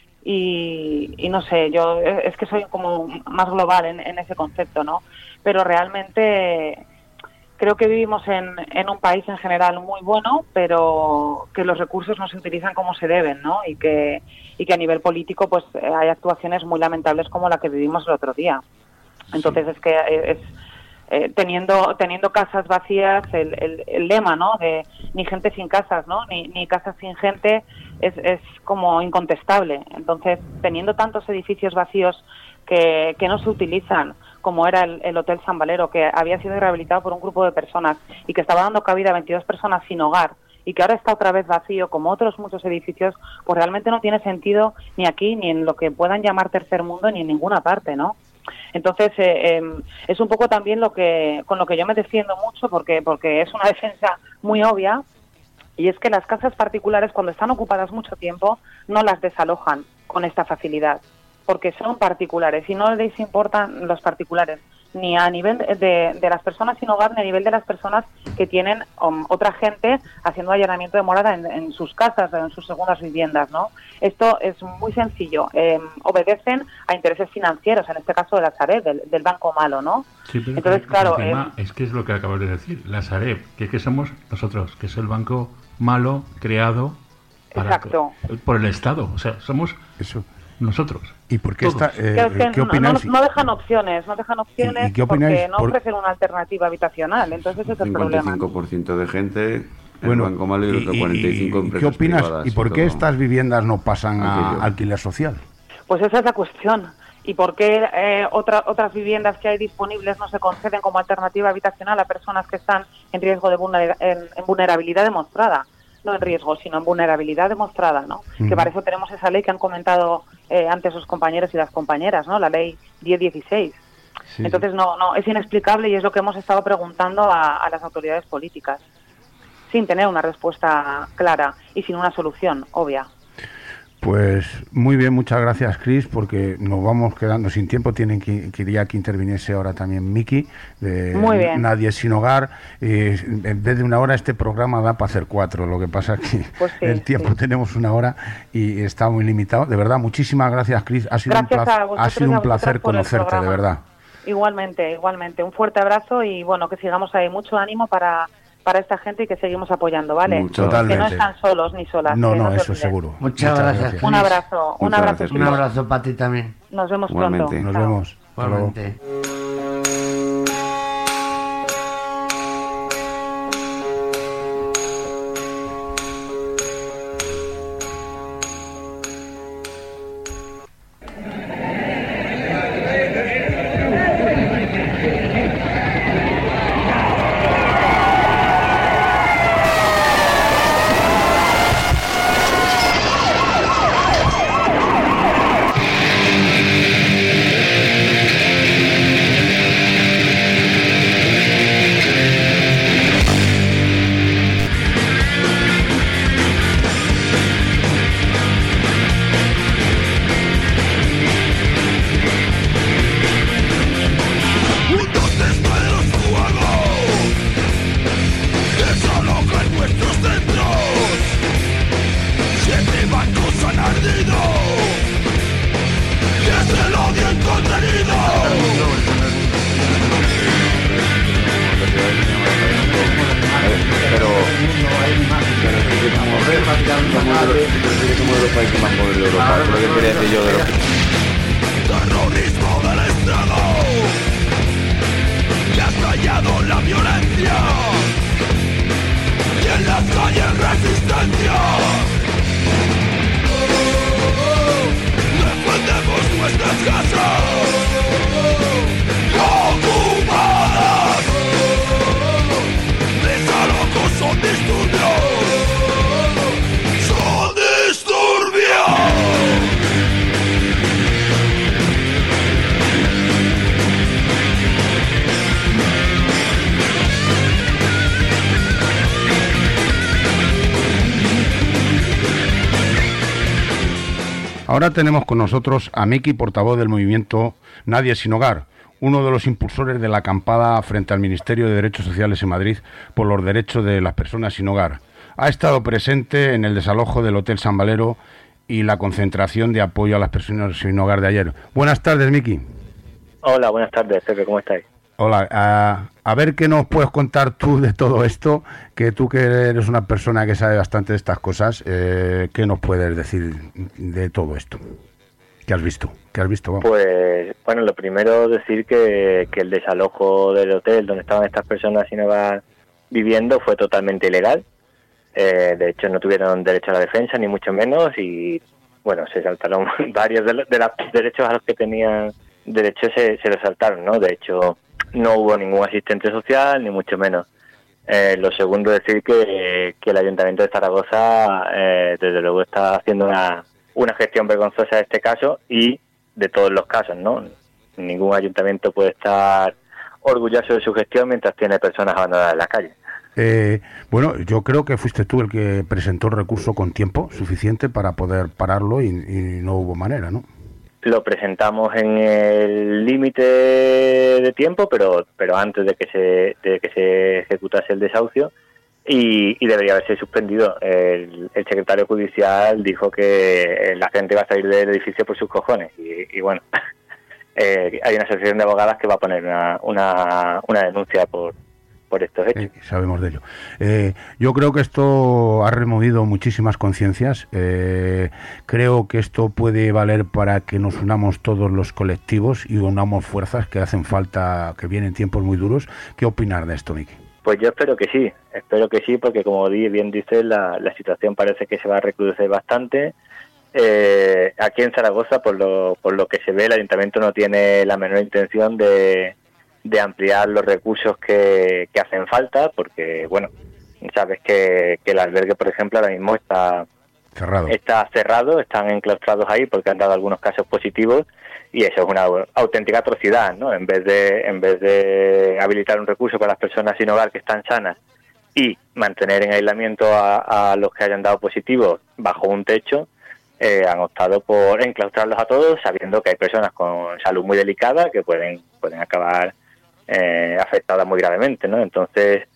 Y, y no sé, yo es que soy como más global en, en ese concepto, ¿no? Pero realmente creo que vivimos en, en un país en general muy bueno, pero que los recursos no se utilizan como se deben, ¿no? Y que, y que a nivel político pues hay actuaciones muy lamentables como la que vivimos el otro día. Entonces es que es... Eh, teniendo teniendo casas vacías, el, el, el lema, ¿no? De ni gente sin casas, ¿no? Ni, ni casas sin gente es, es como incontestable. Entonces, teniendo tantos edificios vacíos que, que no se utilizan, como era el, el Hotel San Valero, que había sido rehabilitado por un grupo de personas y que estaba dando cabida a veintidós personas sin hogar, y que ahora está otra vez vacío, como otros muchos edificios, pues realmente no tiene sentido ni aquí, ni en lo que puedan llamar tercer mundo, ni en ninguna parte, ¿no? Entonces eh, eh, es un poco también lo que con lo que yo me defiendo mucho, porque porque es una defensa muy obvia, y es que las casas particulares, cuando están ocupadas mucho tiempo, no las desalojan con esta facilidad, porque son particulares y no les importan los particulares, ni a nivel de, de las personas sin hogar, ni a nivel de las personas que tienen um, otra gente haciendo allanamiento de morada en, en sus casas o en sus segundas viviendas, ¿no? Esto es muy sencillo. Eh, obedecen a intereses financieros, en este caso de la Sareb, del, del banco malo, ¿no? Sí, pero Entonces, que, claro... encima, Eh, es que es lo que acabas de decir, la Sareb, que es que somos nosotros, que es el banco malo creado para, exacto. por el Estado. O sea, somos eso. Nosotros. ¿Y por qué está, eh, Claro, es que ¿qué no, opináis? no, no dejan opciones, no dejan opciones ¿Y- y qué opináis porque no por- ofrecen una alternativa habitacional, entonces ese es el cincuenta y problema. cinco por ciento de gente, Bueno, el banco malo y, otro cuarenta y cinco por ciento ¿y qué empresas opinas? privadas ¿Y por qué todo. estas viviendas no pasan a Aquello. alquiler social? Pues esa es la cuestión. ¿Y por qué eh, otra, otras viviendas que hay disponibles no se conceden como alternativa habitacional a personas que están en riesgo de vulner- en, en vulnerabilidad demostrada? No en riesgo, sino en vulnerabilidad demostrada, ¿no? Ujú. Que para eso tenemos esa ley que han comentado eh, antes los compañeros y las compañeras, ¿no? La ley diez dieciséis. Sí, Entonces, no, no, es inexplicable y es lo que hemos estado preguntando a, a las autoridades políticas, sin tener una respuesta clara y sin una solución obvia. Pues muy bien, muchas gracias, Cris, porque nos vamos quedando sin tiempo. Tienen que quería que interviniese ahora también Miki, de Muy bien. Nadie sin Hogar. Eh, en vez de una hora, este programa da para hacer cuatro. Lo que pasa es que Pues sí, el tiempo tenemos una hora y está muy limitado. De verdad, muchísimas gracias, Cris. Ha sido Gracias un placer, a ha vosotros sido y a un placer vosotras por el conocerte, de programa. verdad. Igualmente, igualmente. Un fuerte abrazo y bueno, que sigamos ahí. Mucho ánimo para, para esta gente y que seguimos apoyando, ¿vale? Muchas Totalmente. Que no están solos ni solas. No, que no, se eso olviden. seguro. Muchas, Muchas gracias. gracias. Un Cris. abrazo, un Muchas abrazo. gracias, Un Cris. abrazo para ti también. Nos vemos Igualmente. pronto. Nos Chao. vemos. Hasta luego. Igualmente. Pero, pero sí que somos somos de los- pero sí que somos de los países más pobres de Europa. Es lo que quería decir yo de los Terrorismo del Estado que ha estallado la violencia y en las calles resistencia. Defendemos nuestras casas ocupadas. Desalojos son disturbios, son disturbios. Ahora tenemos con nosotros a Miki, portavoz del movimiento Nadie sin Hogar, uno de los impulsores de la acampada frente al Ministerio de Derechos Sociales en Madrid por los derechos de las personas sin hogar. Ha estado presente en el desalojo del Hotel San Valero y la concentración de apoyo a las personas sin hogar de ayer. Buenas tardes, Miki. Hola, buenas tardes, Pepe, ¿cómo estáis? Hola, a, a ver qué nos puedes contar tú de todo esto, que tú que eres una persona que sabe bastante de estas cosas, eh, ¿qué nos puedes decir de todo esto? ¿Qué has visto? ¿Qué has visto? Vamos. Pues, bueno, lo primero decir que, que el desalojo del hotel donde estaban estas personas sin hogar viviendo fue totalmente ilegal. Eh, de hecho, no tuvieron derecho a la defensa, ni mucho menos, y, bueno, se saltaron varios de, los de los derechos a los que tenían derecho, se, se los saltaron, ¿no? De hecho, no hubo ningún asistente social, ni mucho menos. Eh, lo segundo, decir que, que el Ayuntamiento de Zaragoza, eh, desde luego, está haciendo una, una gestión vergonzosa de este caso y de todos los casos, ¿no? Ningún ayuntamiento puede estar orgulloso de su gestión mientras tiene personas abandonadas en la calle. Eh, bueno, yo creo que fuiste tú el que presentó el recurso con tiempo suficiente para poder pararlo y, y no hubo manera, ¿no? lo presentamos en el límite de tiempo, pero pero antes de que se de que se ejecutase el desahucio, y, y debería haberse suspendido. El, el secretario judicial dijo que la gente va a salir del edificio por sus cojones, y, y bueno, eh, hay una asociación de abogadas que va a poner una, una, una denuncia por por estos hechos. Eh, sabemos de ello. Eh, yo creo que esto ha removido muchísimas conciencias. Eh, creo que esto puede valer para que nos unamos todos los colectivos y unamos fuerzas que hacen falta, que vienen tiempos muy duros. ¿Qué opinar de esto, Miki? Pues yo espero que sí, espero que sí, porque como bien dices, la, la situación parece que se va a recrudecer bastante. Eh, aquí en Zaragoza, por lo, por lo que se ve, el ayuntamiento no tiene la menor intención de de ampliar los recursos que, que hacen falta, porque, bueno, sabes que, que el albergue, por ejemplo, ahora mismo está cerrado. está cerrado, están enclaustrados ahí porque han dado algunos casos positivos, y eso es una auténtica atrocidad, ¿no? En vez de en vez de habilitar un recurso para las personas sin hogar que están sanas y mantener en aislamiento a, a los que hayan dado positivos bajo un techo, eh, han optado por enclaustrarlos a todos, sabiendo que hay personas con salud muy delicada que pueden pueden acabar Eh, afectada muy gravemente, ¿no? Entonces,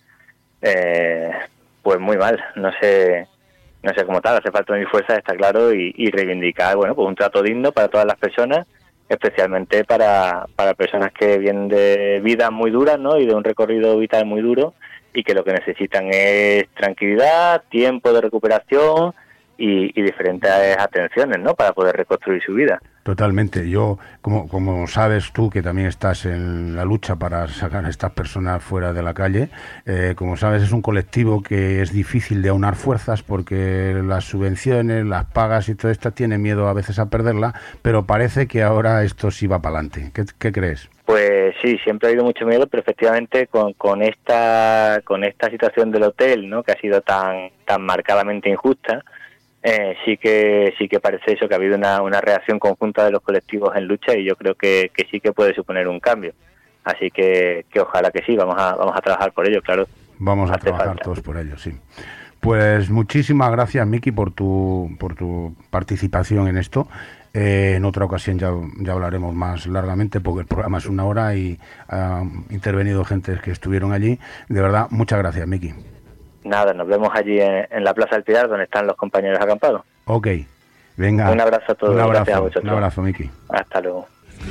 eh, pues muy mal, no sé no sé cómo tal, hace falta unir fuerzas, está claro, y, y reivindicar, bueno, pues un trato digno para todas las personas, especialmente para, para personas que vienen de vidas muy duras, ¿no? Y de un recorrido vital muy duro, y que lo que necesitan es tranquilidad, tiempo de recuperación y, y diferentes atenciones, ¿no? Para poder reconstruir su vida. Totalmente. Yo, como como sabes tú, que también estás en la lucha para sacar a estas personas fuera de la calle, eh, como sabes, es un colectivo que es difícil de aunar fuerzas, porque las subvenciones, las pagas y todo esto tienen miedo a veces a perderla, pero parece que ahora esto sí va para adelante. ¿Qué, qué crees? Pues sí, siempre ha habido mucho miedo, pero efectivamente con, con esta con esta situación del hotel, ¿no? Que ha sido tan tan marcadamente injusta. Eh, sí que sí que parece eso, que ha habido una, una reacción conjunta de los colectivos en lucha, y yo creo que, que sí que puede suponer un cambio. Así que, que ojalá que sí, vamos a vamos a trabajar por ello, claro. Vamos a trabajar falta. todos por ello, sí. Pues muchísimas gracias, Miki, por tu por tu participación en esto. Eh, en otra ocasión ya, ya hablaremos más largamente, porque el programa es una hora y ha intervenido gente que estuvieron allí. De verdad, muchas gracias, Miki. Nada, nos vemos allí en, en la Plaza del Pilar, donde están los compañeros acampados. Ok, venga. Un abrazo a todos. Un abrazo, gracias a vosotros. Un abrazo, Miki. Hasta luego.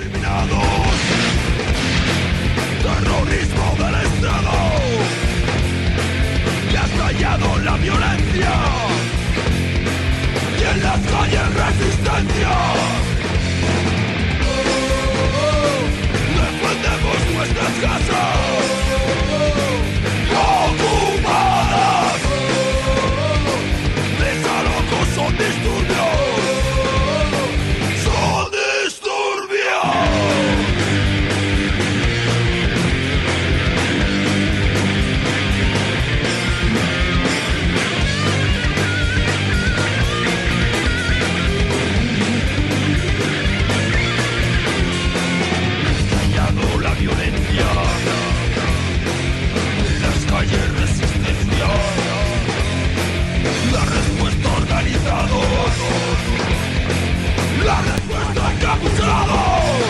Terrorismo del Estado, que ha estallado la violencia, y en las calles resistencia. Defendemos nuestras casas ocupadas. Desalojos son disturbios, son disturbios. La violencia, las calles resistencia, la respuesta organizada, la respuesta encapuchados.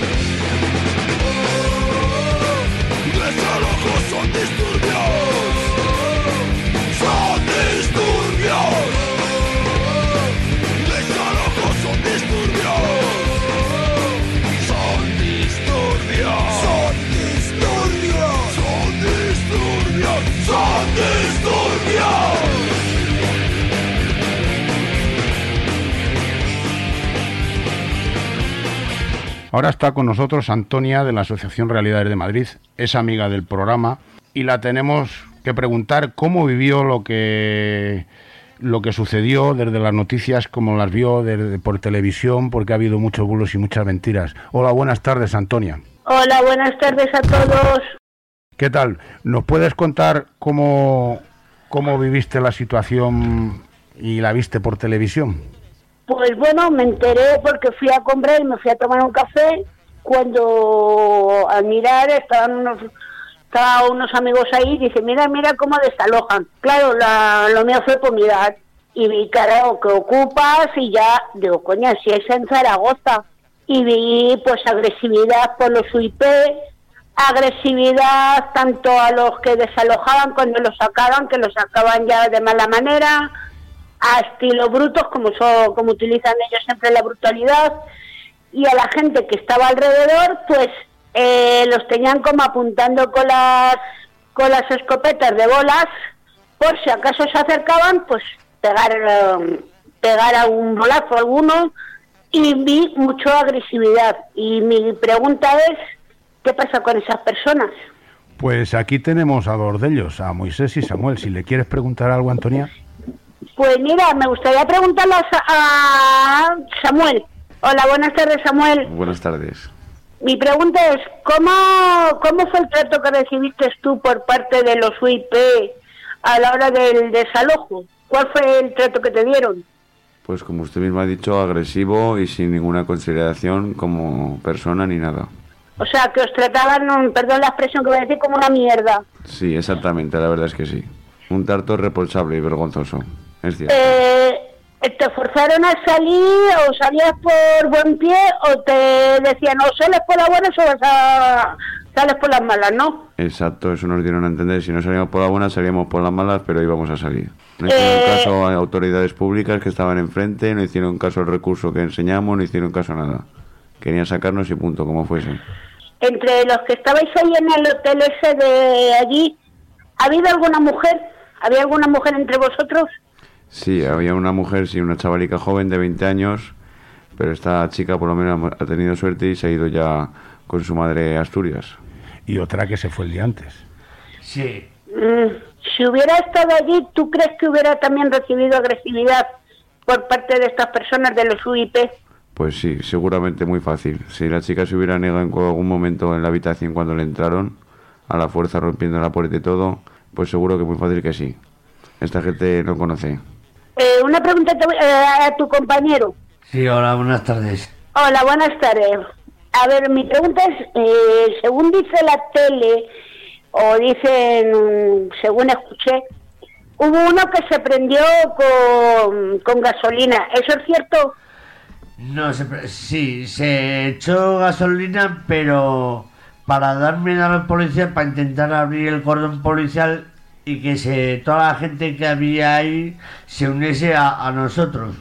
Desalojos son disturbios, son disturbios. Desalojos son disturbios. Son disturbios, son disturbios, son disturbios. Ahora está con nosotros Antonia, de la Asociación Realidades de Madrid, es amiga del programa, y la tenemos que preguntar cómo vivió lo que lo que sucedió desde las noticias, como las vio desde, por televisión, porque ha habido muchos bulos y muchas mentiras. Hola, buenas tardes, Antonia. Hola, buenas tardes a todos. ¿Qué tal? ¿Nos puedes contar cómo, cómo viviste la situación y la viste por televisión? Pues bueno, me enteré porque fui a comprar y me fui a tomar un café, cuando al mirar estaban unos, estaban unos amigos ahí y dice, mira, mira cómo desalojan. Claro, la, lo mío fue por mirar y vi, claro, que ocupas, y ya digo, coña, si es en Zaragoza. y vi pues agresividad por los U I P, agresividad tanto a los que desalojaban cuando los sacaban, que los sacaban ya de mala manera, a estilo brutos, como son, como utilizan ellos siempre la brutalidad, y a la gente que estaba alrededor, pues eh, los tenían como apuntando con las con las escopetas de bolas, por si acaso se acercaban, pues pegar eh, pegar a un bolazo a alguno, y vi mucha agresividad. Y mi pregunta es, ¿qué pasa con esas personas? Pues aquí tenemos a dos de ellos, a Moisés y Samuel. Si le quieres preguntar algo, Antonia. Pues mira, me gustaría preguntarle a, Sa- a Samuel. Hola, buenas tardes, Samuel. Buenas tardes. Mi pregunta es, ¿cómo, ¿cómo fue el trato que recibiste tú por parte de los U I P a la hora del desalojo? ¿Cuál fue el trato que te dieron? Pues como usted mismo ha dicho, agresivo y sin ninguna consideración como persona ni nada. O sea, que os trataban, perdón la expresión que voy a decir, como una mierda. Sí, exactamente, la verdad es que sí. Un trato reprochable y vergonzoso, es cierto. Eh, ¿Te forzaron a salir o salías por buen pie o te decían o sales por las buenas o vas a, sales por las malas, no? Exacto, eso nos dieron a entender. Si no salíamos por las buenas, salíamos por las malas, pero íbamos a salir. No hicieron Eh, caso a autoridades públicas que estaban enfrente, no hicieron caso al recurso que enseñamos, no hicieron caso a nada. Querían sacarnos y punto, como fuese. Entre los que estabais ahí en el hotel ese de allí, ¿ha habido alguna mujer? ¿Había alguna mujer entre vosotros? Sí, había una mujer, sí, una chavalica joven de veinte años, pero esta chica por lo menos ha tenido suerte y se ha ido ya con su madre a Asturias. Y otra que se fue el día antes. Sí. Mm, si hubiera estado allí, ¿tú crees que hubiera también recibido agresividad por parte de estas personas de los U I P? Pues sí, seguramente muy fácil. Si la chica se hubiera negado en algún momento en la habitación cuando le entraron, a la fuerza rompiendo la puerta y todo, pues seguro que muy fácil que sí. Esta gente no conoce. Eh, una pregunta te voy- eh, a tu compañero. Sí, hola, buenas tardes. Hola, buenas tardes. A ver, mi pregunta es, eh, según dice la tele, o dicen, según escuché, hubo uno que se prendió con, con gasolina. ¿Eso es cierto? No, se, pre- sí, se echó gasolina, pero para dar miedo a la policía, para intentar abrir el cordón policial y que se toda la gente que había ahí se uniese a, a nosotros.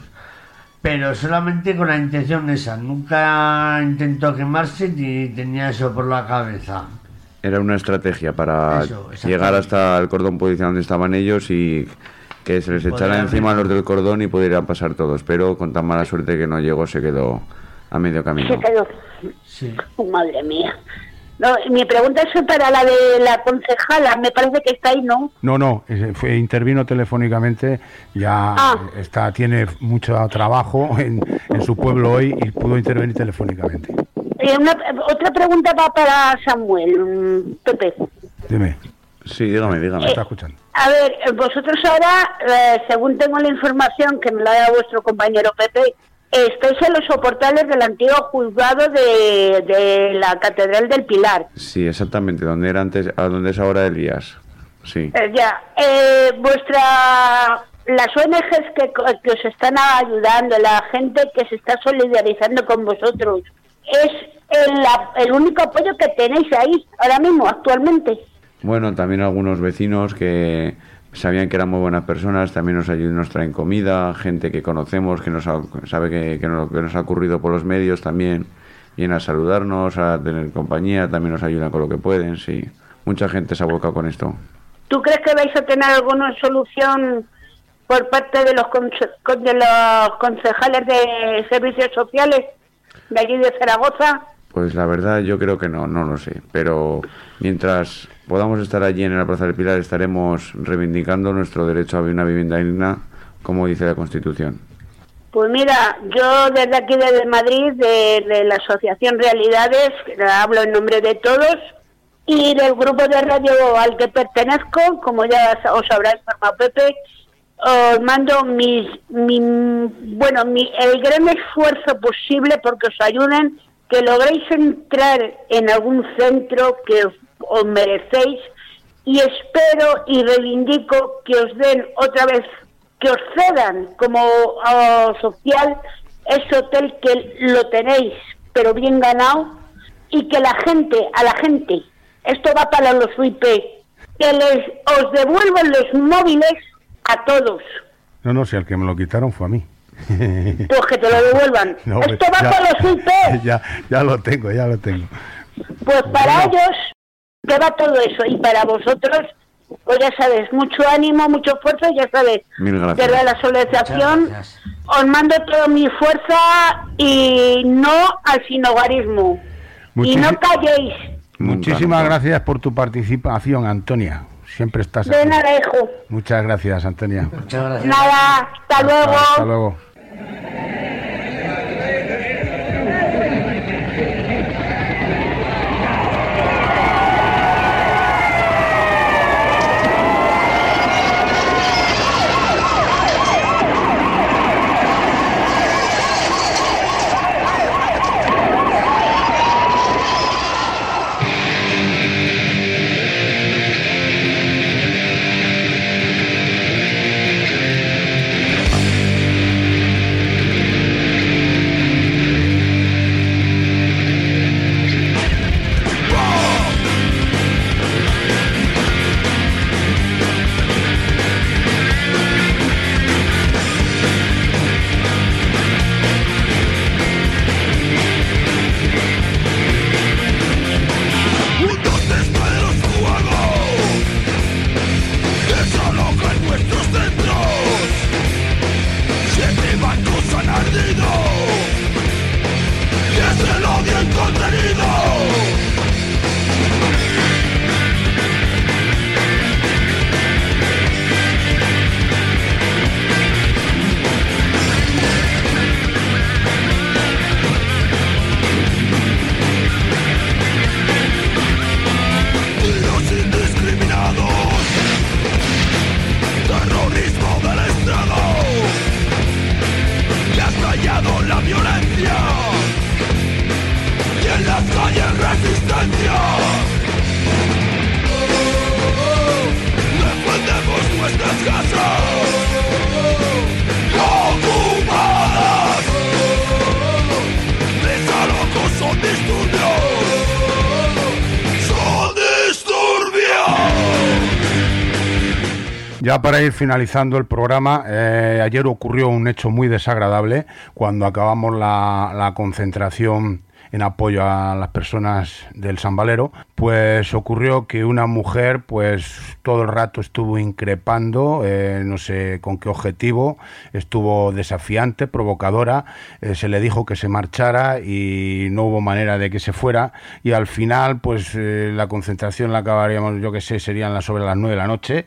Pero solamente con la intención esa. Nunca intentó quemarse ni tenía eso por la cabeza. Era una estrategia para Eso, exactamente. llegar hasta el cordón policial donde estaban ellos y que se les Y echara poder encima abrir. los del cordón y pudieran pasar todos. Pero con tan mala suerte que no llegó, se quedó a medio camino. Se quedó. Sí. Oh, madre mía. No, mi pregunta es para la de la concejala. Me parece que está ahí, ¿no? No, no, ese fue, intervino telefónicamente, ya Ah. está, tiene mucho trabajo en, en su pueblo hoy y pudo intervenir telefónicamente. Eh, una, otra pregunta va para Samuel, mm, Pepe. Dime. Sí, dígame, dígame. Me está escuchando. A ver, eh, vosotros ahora, eh, según tengo la información que me la ha dado vuestro compañero Pepe, estáis en los soportales del antiguo juzgado de, de la Catedral del Pilar. Sí, exactamente, donde era antes, a donde es ahora Elías. Sí. Eh, ya, eh, vuestra, las O N Ges que, que os están ayudando, la gente que se está solidarizando con vosotros, es el, la- el único apoyo que tenéis ahí ahora mismo, actualmente. Bueno, también algunos vecinos que sabían que eran muy buenas personas, también nos ayudan, nos traen comida, gente que conocemos, que nos ha- sabe que, que, nos, que nos ha ocurrido por los medios también, vienen a saludarnos, a tener compañía, también nos ayudan con lo que pueden, sí. Mucha gente se ha volcado con esto. ¿Tú crees que vais a tener alguna solución por parte de los, conse- con- de los concejales de servicios sociales de allí de Zaragoza? Pues la verdad yo creo que no, no lo sé, pero mientras podamos estar allí en la Plaza del Pilar estaremos reivindicando nuestro derecho a una vivienda digna, como dice la Constitución. Pues mira, yo desde aquí, desde Madrid, de, de la Asociación Realidades, hablo en nombre de todos, y del grupo de radio al que pertenezco, como ya os habrá informado Pepe, os mando mis, mi, bueno, mi, el gran esfuerzo posible porque os ayuden, que logréis entrar en algún centro que os, os merecéis, y espero y reivindico que os den otra vez, que os cedan como uh, social ese hotel que lo tenéis pero bien ganado, y que la gente, a la gente, esto va para los I P, que les os devuelven los móviles a todos. No, no, si al que me lo quitaron fue a mí. Pues que te lo devuelvan. No, esto va ya, para los I P. Ya, ya lo tengo, ya lo tengo. Pues para ellos, que va todo eso, y para vosotros, pues ya sabes, mucho ánimo, mucho esfuerzo, ya sabes, Mil gracias. desde la asociación os mando toda mi fuerza y no al sinhogarismo. Muchis- Y no calléis. Muchísimas gracias por tu participación, Antonia. Siempre estás De aquí. nada, hijo. Muchas gracias, Antonia. Muchas gracias. Nada, hasta luego. Hasta luego. Ya para ir finalizando el programa, eh, ayer ocurrió un hecho muy desagradable cuando acabamos la, la concentración en apoyo a las personas del San Valero, pues ocurrió que una mujer pues todo el rato estuvo increpando, eh, no sé con qué objetivo, estuvo desafiante, provocadora, eh, se le dijo que se marchara y no hubo manera de que se fuera, y al final pues eh, la concentración la acabaríamos, yo que sé, serían las sobre las nueve de la noche,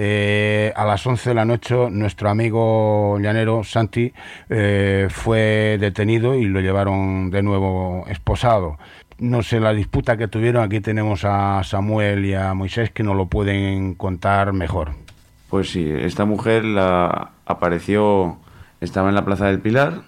eh, a las once de la noche nuestro amigo llanero Santi eh, fue detenido y lo llevaron de nuevo esposado. No sé, la disputa que tuvieron, aquí tenemos a Samuel y a Moisés que nos lo pueden contar mejor. Pues sí, esta mujer la apareció, estaba en la Plaza del Pilar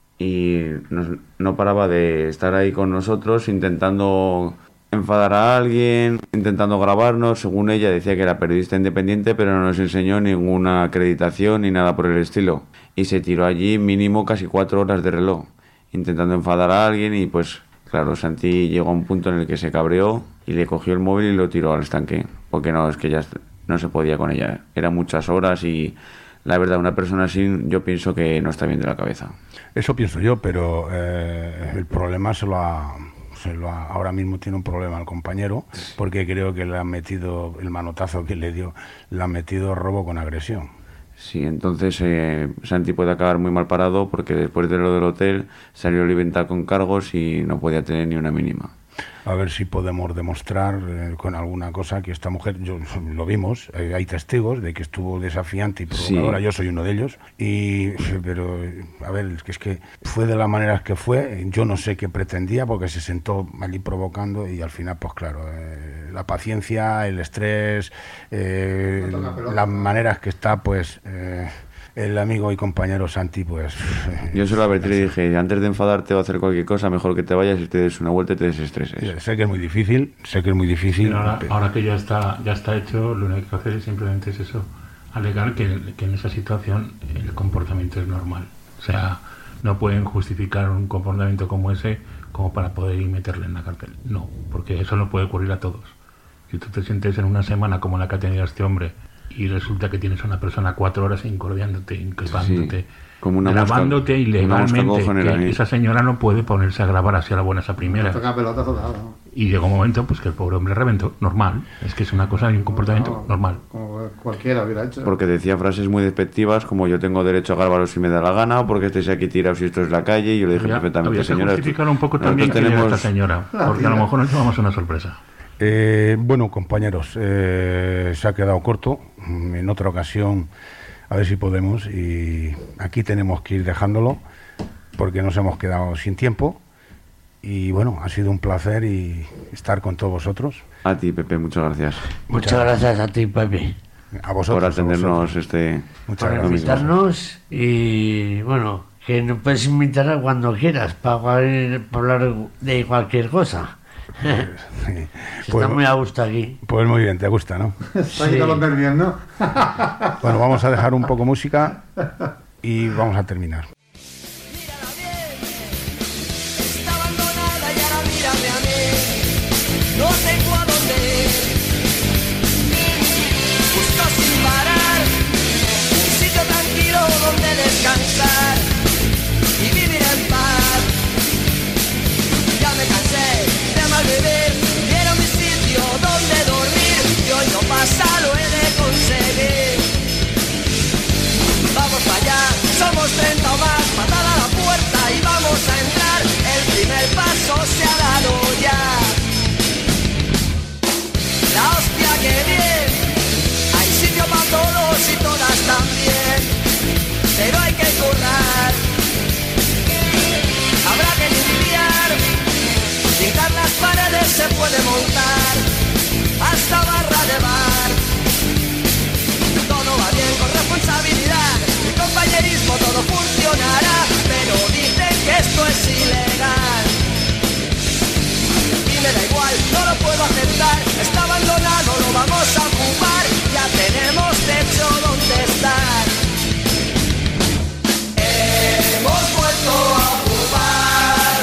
y nos, no paraba de estar ahí con nosotros intentando enfadar a alguien, intentando grabarnos. Según ella decía que era periodista independiente, pero no nos enseñó ninguna acreditación ni nada por el estilo. Y se tiró allí mínimo casi cuatro horas de reloj, intentando enfadar a alguien y pues claro, Santi llegó a un punto en el que se cabreó y le cogió el móvil y lo tiró al estanque, porque no, es que ya no se podía con ella. Eran muchas horas y la verdad, una persona así yo pienso que no está bien de la cabeza. Eso pienso yo, pero eh, el problema se lo ha... Se lo ha, ahora mismo tiene un problema el compañero, porque creo que le han metido el manotazo que le dio, le han metido robo con agresión. Sí, entonces eh, Santi puede acabar muy mal parado porque después de lo del hotel salió libertad con cargos y no podía tener ni una mínima. A ver si podemos demostrar eh, con alguna cosa que esta mujer, yo lo vimos, eh, hay testigos de que estuvo desafiante y provocadora, sí. Yo soy uno de ellos, y pero a ver, es que, es que fue de la manera que fue, yo no sé qué pretendía porque se sentó allí provocando y al final, pues claro, eh, la paciencia, el estrés, eh, las maneras que está, pues... Eh, el amigo y compañero Santi, pues... Yo se lo advertí y le dije, antes de enfadarte o hacer cualquier cosa, mejor que te vayas y te des una vuelta y te desestreses. Sé que es muy difícil, sé que es muy difícil. Ahora, ahora que ya está ya está hecho, lo único que hacer es simplemente es eso, alegar que, que en esa situación el comportamiento es normal. O sea, no pueden justificar un comportamiento como ese como para poder ir meterle en la cárcel. No, porque eso no puede ocurrir a todos. Si tú te sientes en una semana como la que ha tenido este hombre y resulta que tienes a una persona cuatro horas incordiándote, increpándote, Sí, como una grabándote mosca- ilegalmente, una mosca cojo en el que anís. esa señora no puede ponerse a grabar así a la buena esa primera. Toca pelota total, ¿no? Y llegó un momento pues que el pobre hombre reventó, normal, es que es una cosa y un comportamiento normal. Como cualquiera hubiera hecho. Porque decía frases muy despectivas como yo tengo derecho a grabaros si me da la gana, o porque estáis aquí tirados y esto es la calle, y yo le dije Había, perfectamente, había que señora, justificar un poco nosotros también quién era tenemos- esta señora, porque a lo mejor nos llevamos una sorpresa. Eh, bueno, compañeros, eh, se ha quedado corto. En otra ocasión, a ver si podemos. Y aquí tenemos que ir dejándolo, porque nos hemos quedado sin tiempo. Y bueno, ha sido un placer y estar con todos vosotros. A ti, Pepe, muchas gracias. Muchas gracias a ti, Pepe. A vosotros. Por atendernos a vosotros. este Muchas Por gracias. invitarnos y bueno, que nos puedes invitar a cuando quieras para, para hablar de cualquier cosa. Está Pues- muy a gusto aquí. Pues muy bien, te gusta, ¿no? Está quitando los nervios, ¿no? Bueno, vamos a dejar un poco música y vamos a terminar. Está abandonada y ahora mírame a mí. No tengo a dónde ir. Busco sin parar un sitio tranquilo donde descansar y vivir en paz. Ya me cansé de malvivir. Quiero mi sitio donde dormir. Y hoy no pasa, lo he de conseguir. Vamos para allá, somos treinta o más, patada a la puerta y vamos a entrar. El primer paso se ha dado ya. La hostia, que bien, hay sitio para todos y todas también, pero hay que currar. Habrá que limpiar, pintar las paredes, se puede montar hasta barra de bar. Todo va bien con responsabilidad y compañerismo, todo funcionará, pero dicen que esto es ilegal. Y me da igual, no lo puedo aceptar, está abandonado, lo vamos a ocupar, ya tenemos techo donde estar. Hemos vuelto a ocupar,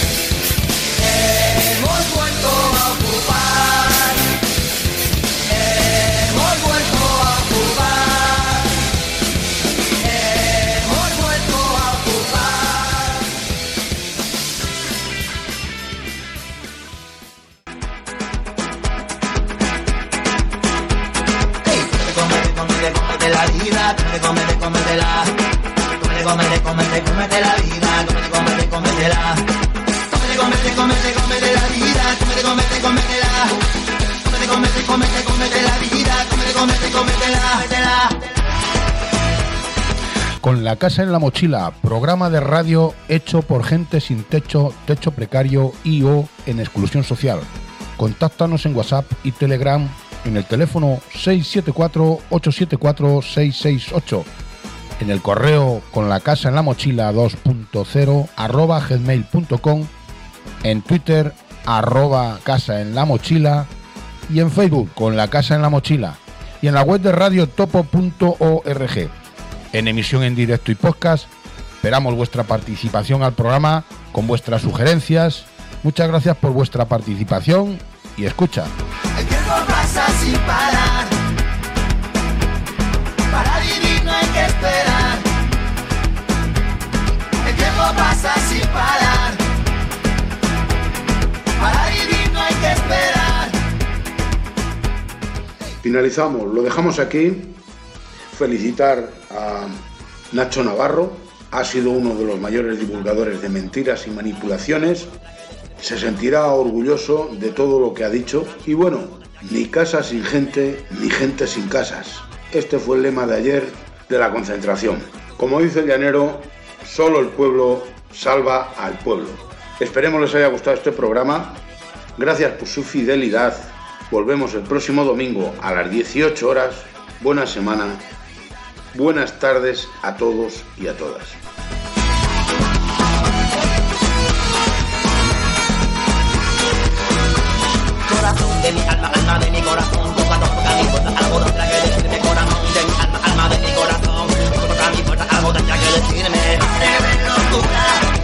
hemos vuelto a ocupar, hemos vuelto a ocupar, hemos vuelto a ocupar. Cómete, cómete, cómete la vida, cómete, cómete, cómetela. Cómete, cómete, cómete, cómete la vida, cómete, cómete, cómetela. Cómete, cómete, cómete, cómete la vida, cómete, cómete, cómetela. Cómete, cómete, cómete, cómete la vida, cómete, cómete, cómetela, cómetela. Con La Casa en la Mochila, programa de radio hecho por gente sin techo, techo precario y o en exclusión social. Contáctanos en WhatsApp y Telegram en el teléfono seis siete cuatro, ocho siete cuatro, seis seis ocho, en el correo con la casa en la mochila dos punto cero arroba gmail punto com, en Twitter arroba casa en la mochila y en Facebook con La Casa en la Mochila y en la web de radio topo punto org. En emisión en directo y podcast, esperamos vuestra participación al programa con vuestras sugerencias. Muchas gracias por vuestra participación y escucha. El tiempo pasa sin parar. Para vivir no hay que esperar. El tiempo pasa sin parar. Para vivir no hay que esperar. Finalizamos, lo dejamos aquí. Felicitar a Nacho Navarro, ha sido uno de los mayores divulgadores de mentiras y manipulaciones. Se sentirá orgulloso de todo lo que ha dicho. Y bueno, ni casa sin gente, ni gente sin casas. Este fue el lema de ayer de la concentración. Como dice el llanero, solo el pueblo salva al pueblo. Esperemos les haya gustado este programa. Gracias por su fidelidad. Volvemos el próximo domingo a las dieciocho horas. Buena semana. Buenas tardes a todos y a todas. Corazón de mi alma, alma de mi corazón, toca, toca mi puerta, algo tendrá que decirme. Corazón de mi alma, alma de mi corazón, toca mi puerta, algo tendrá que decirme. De locura.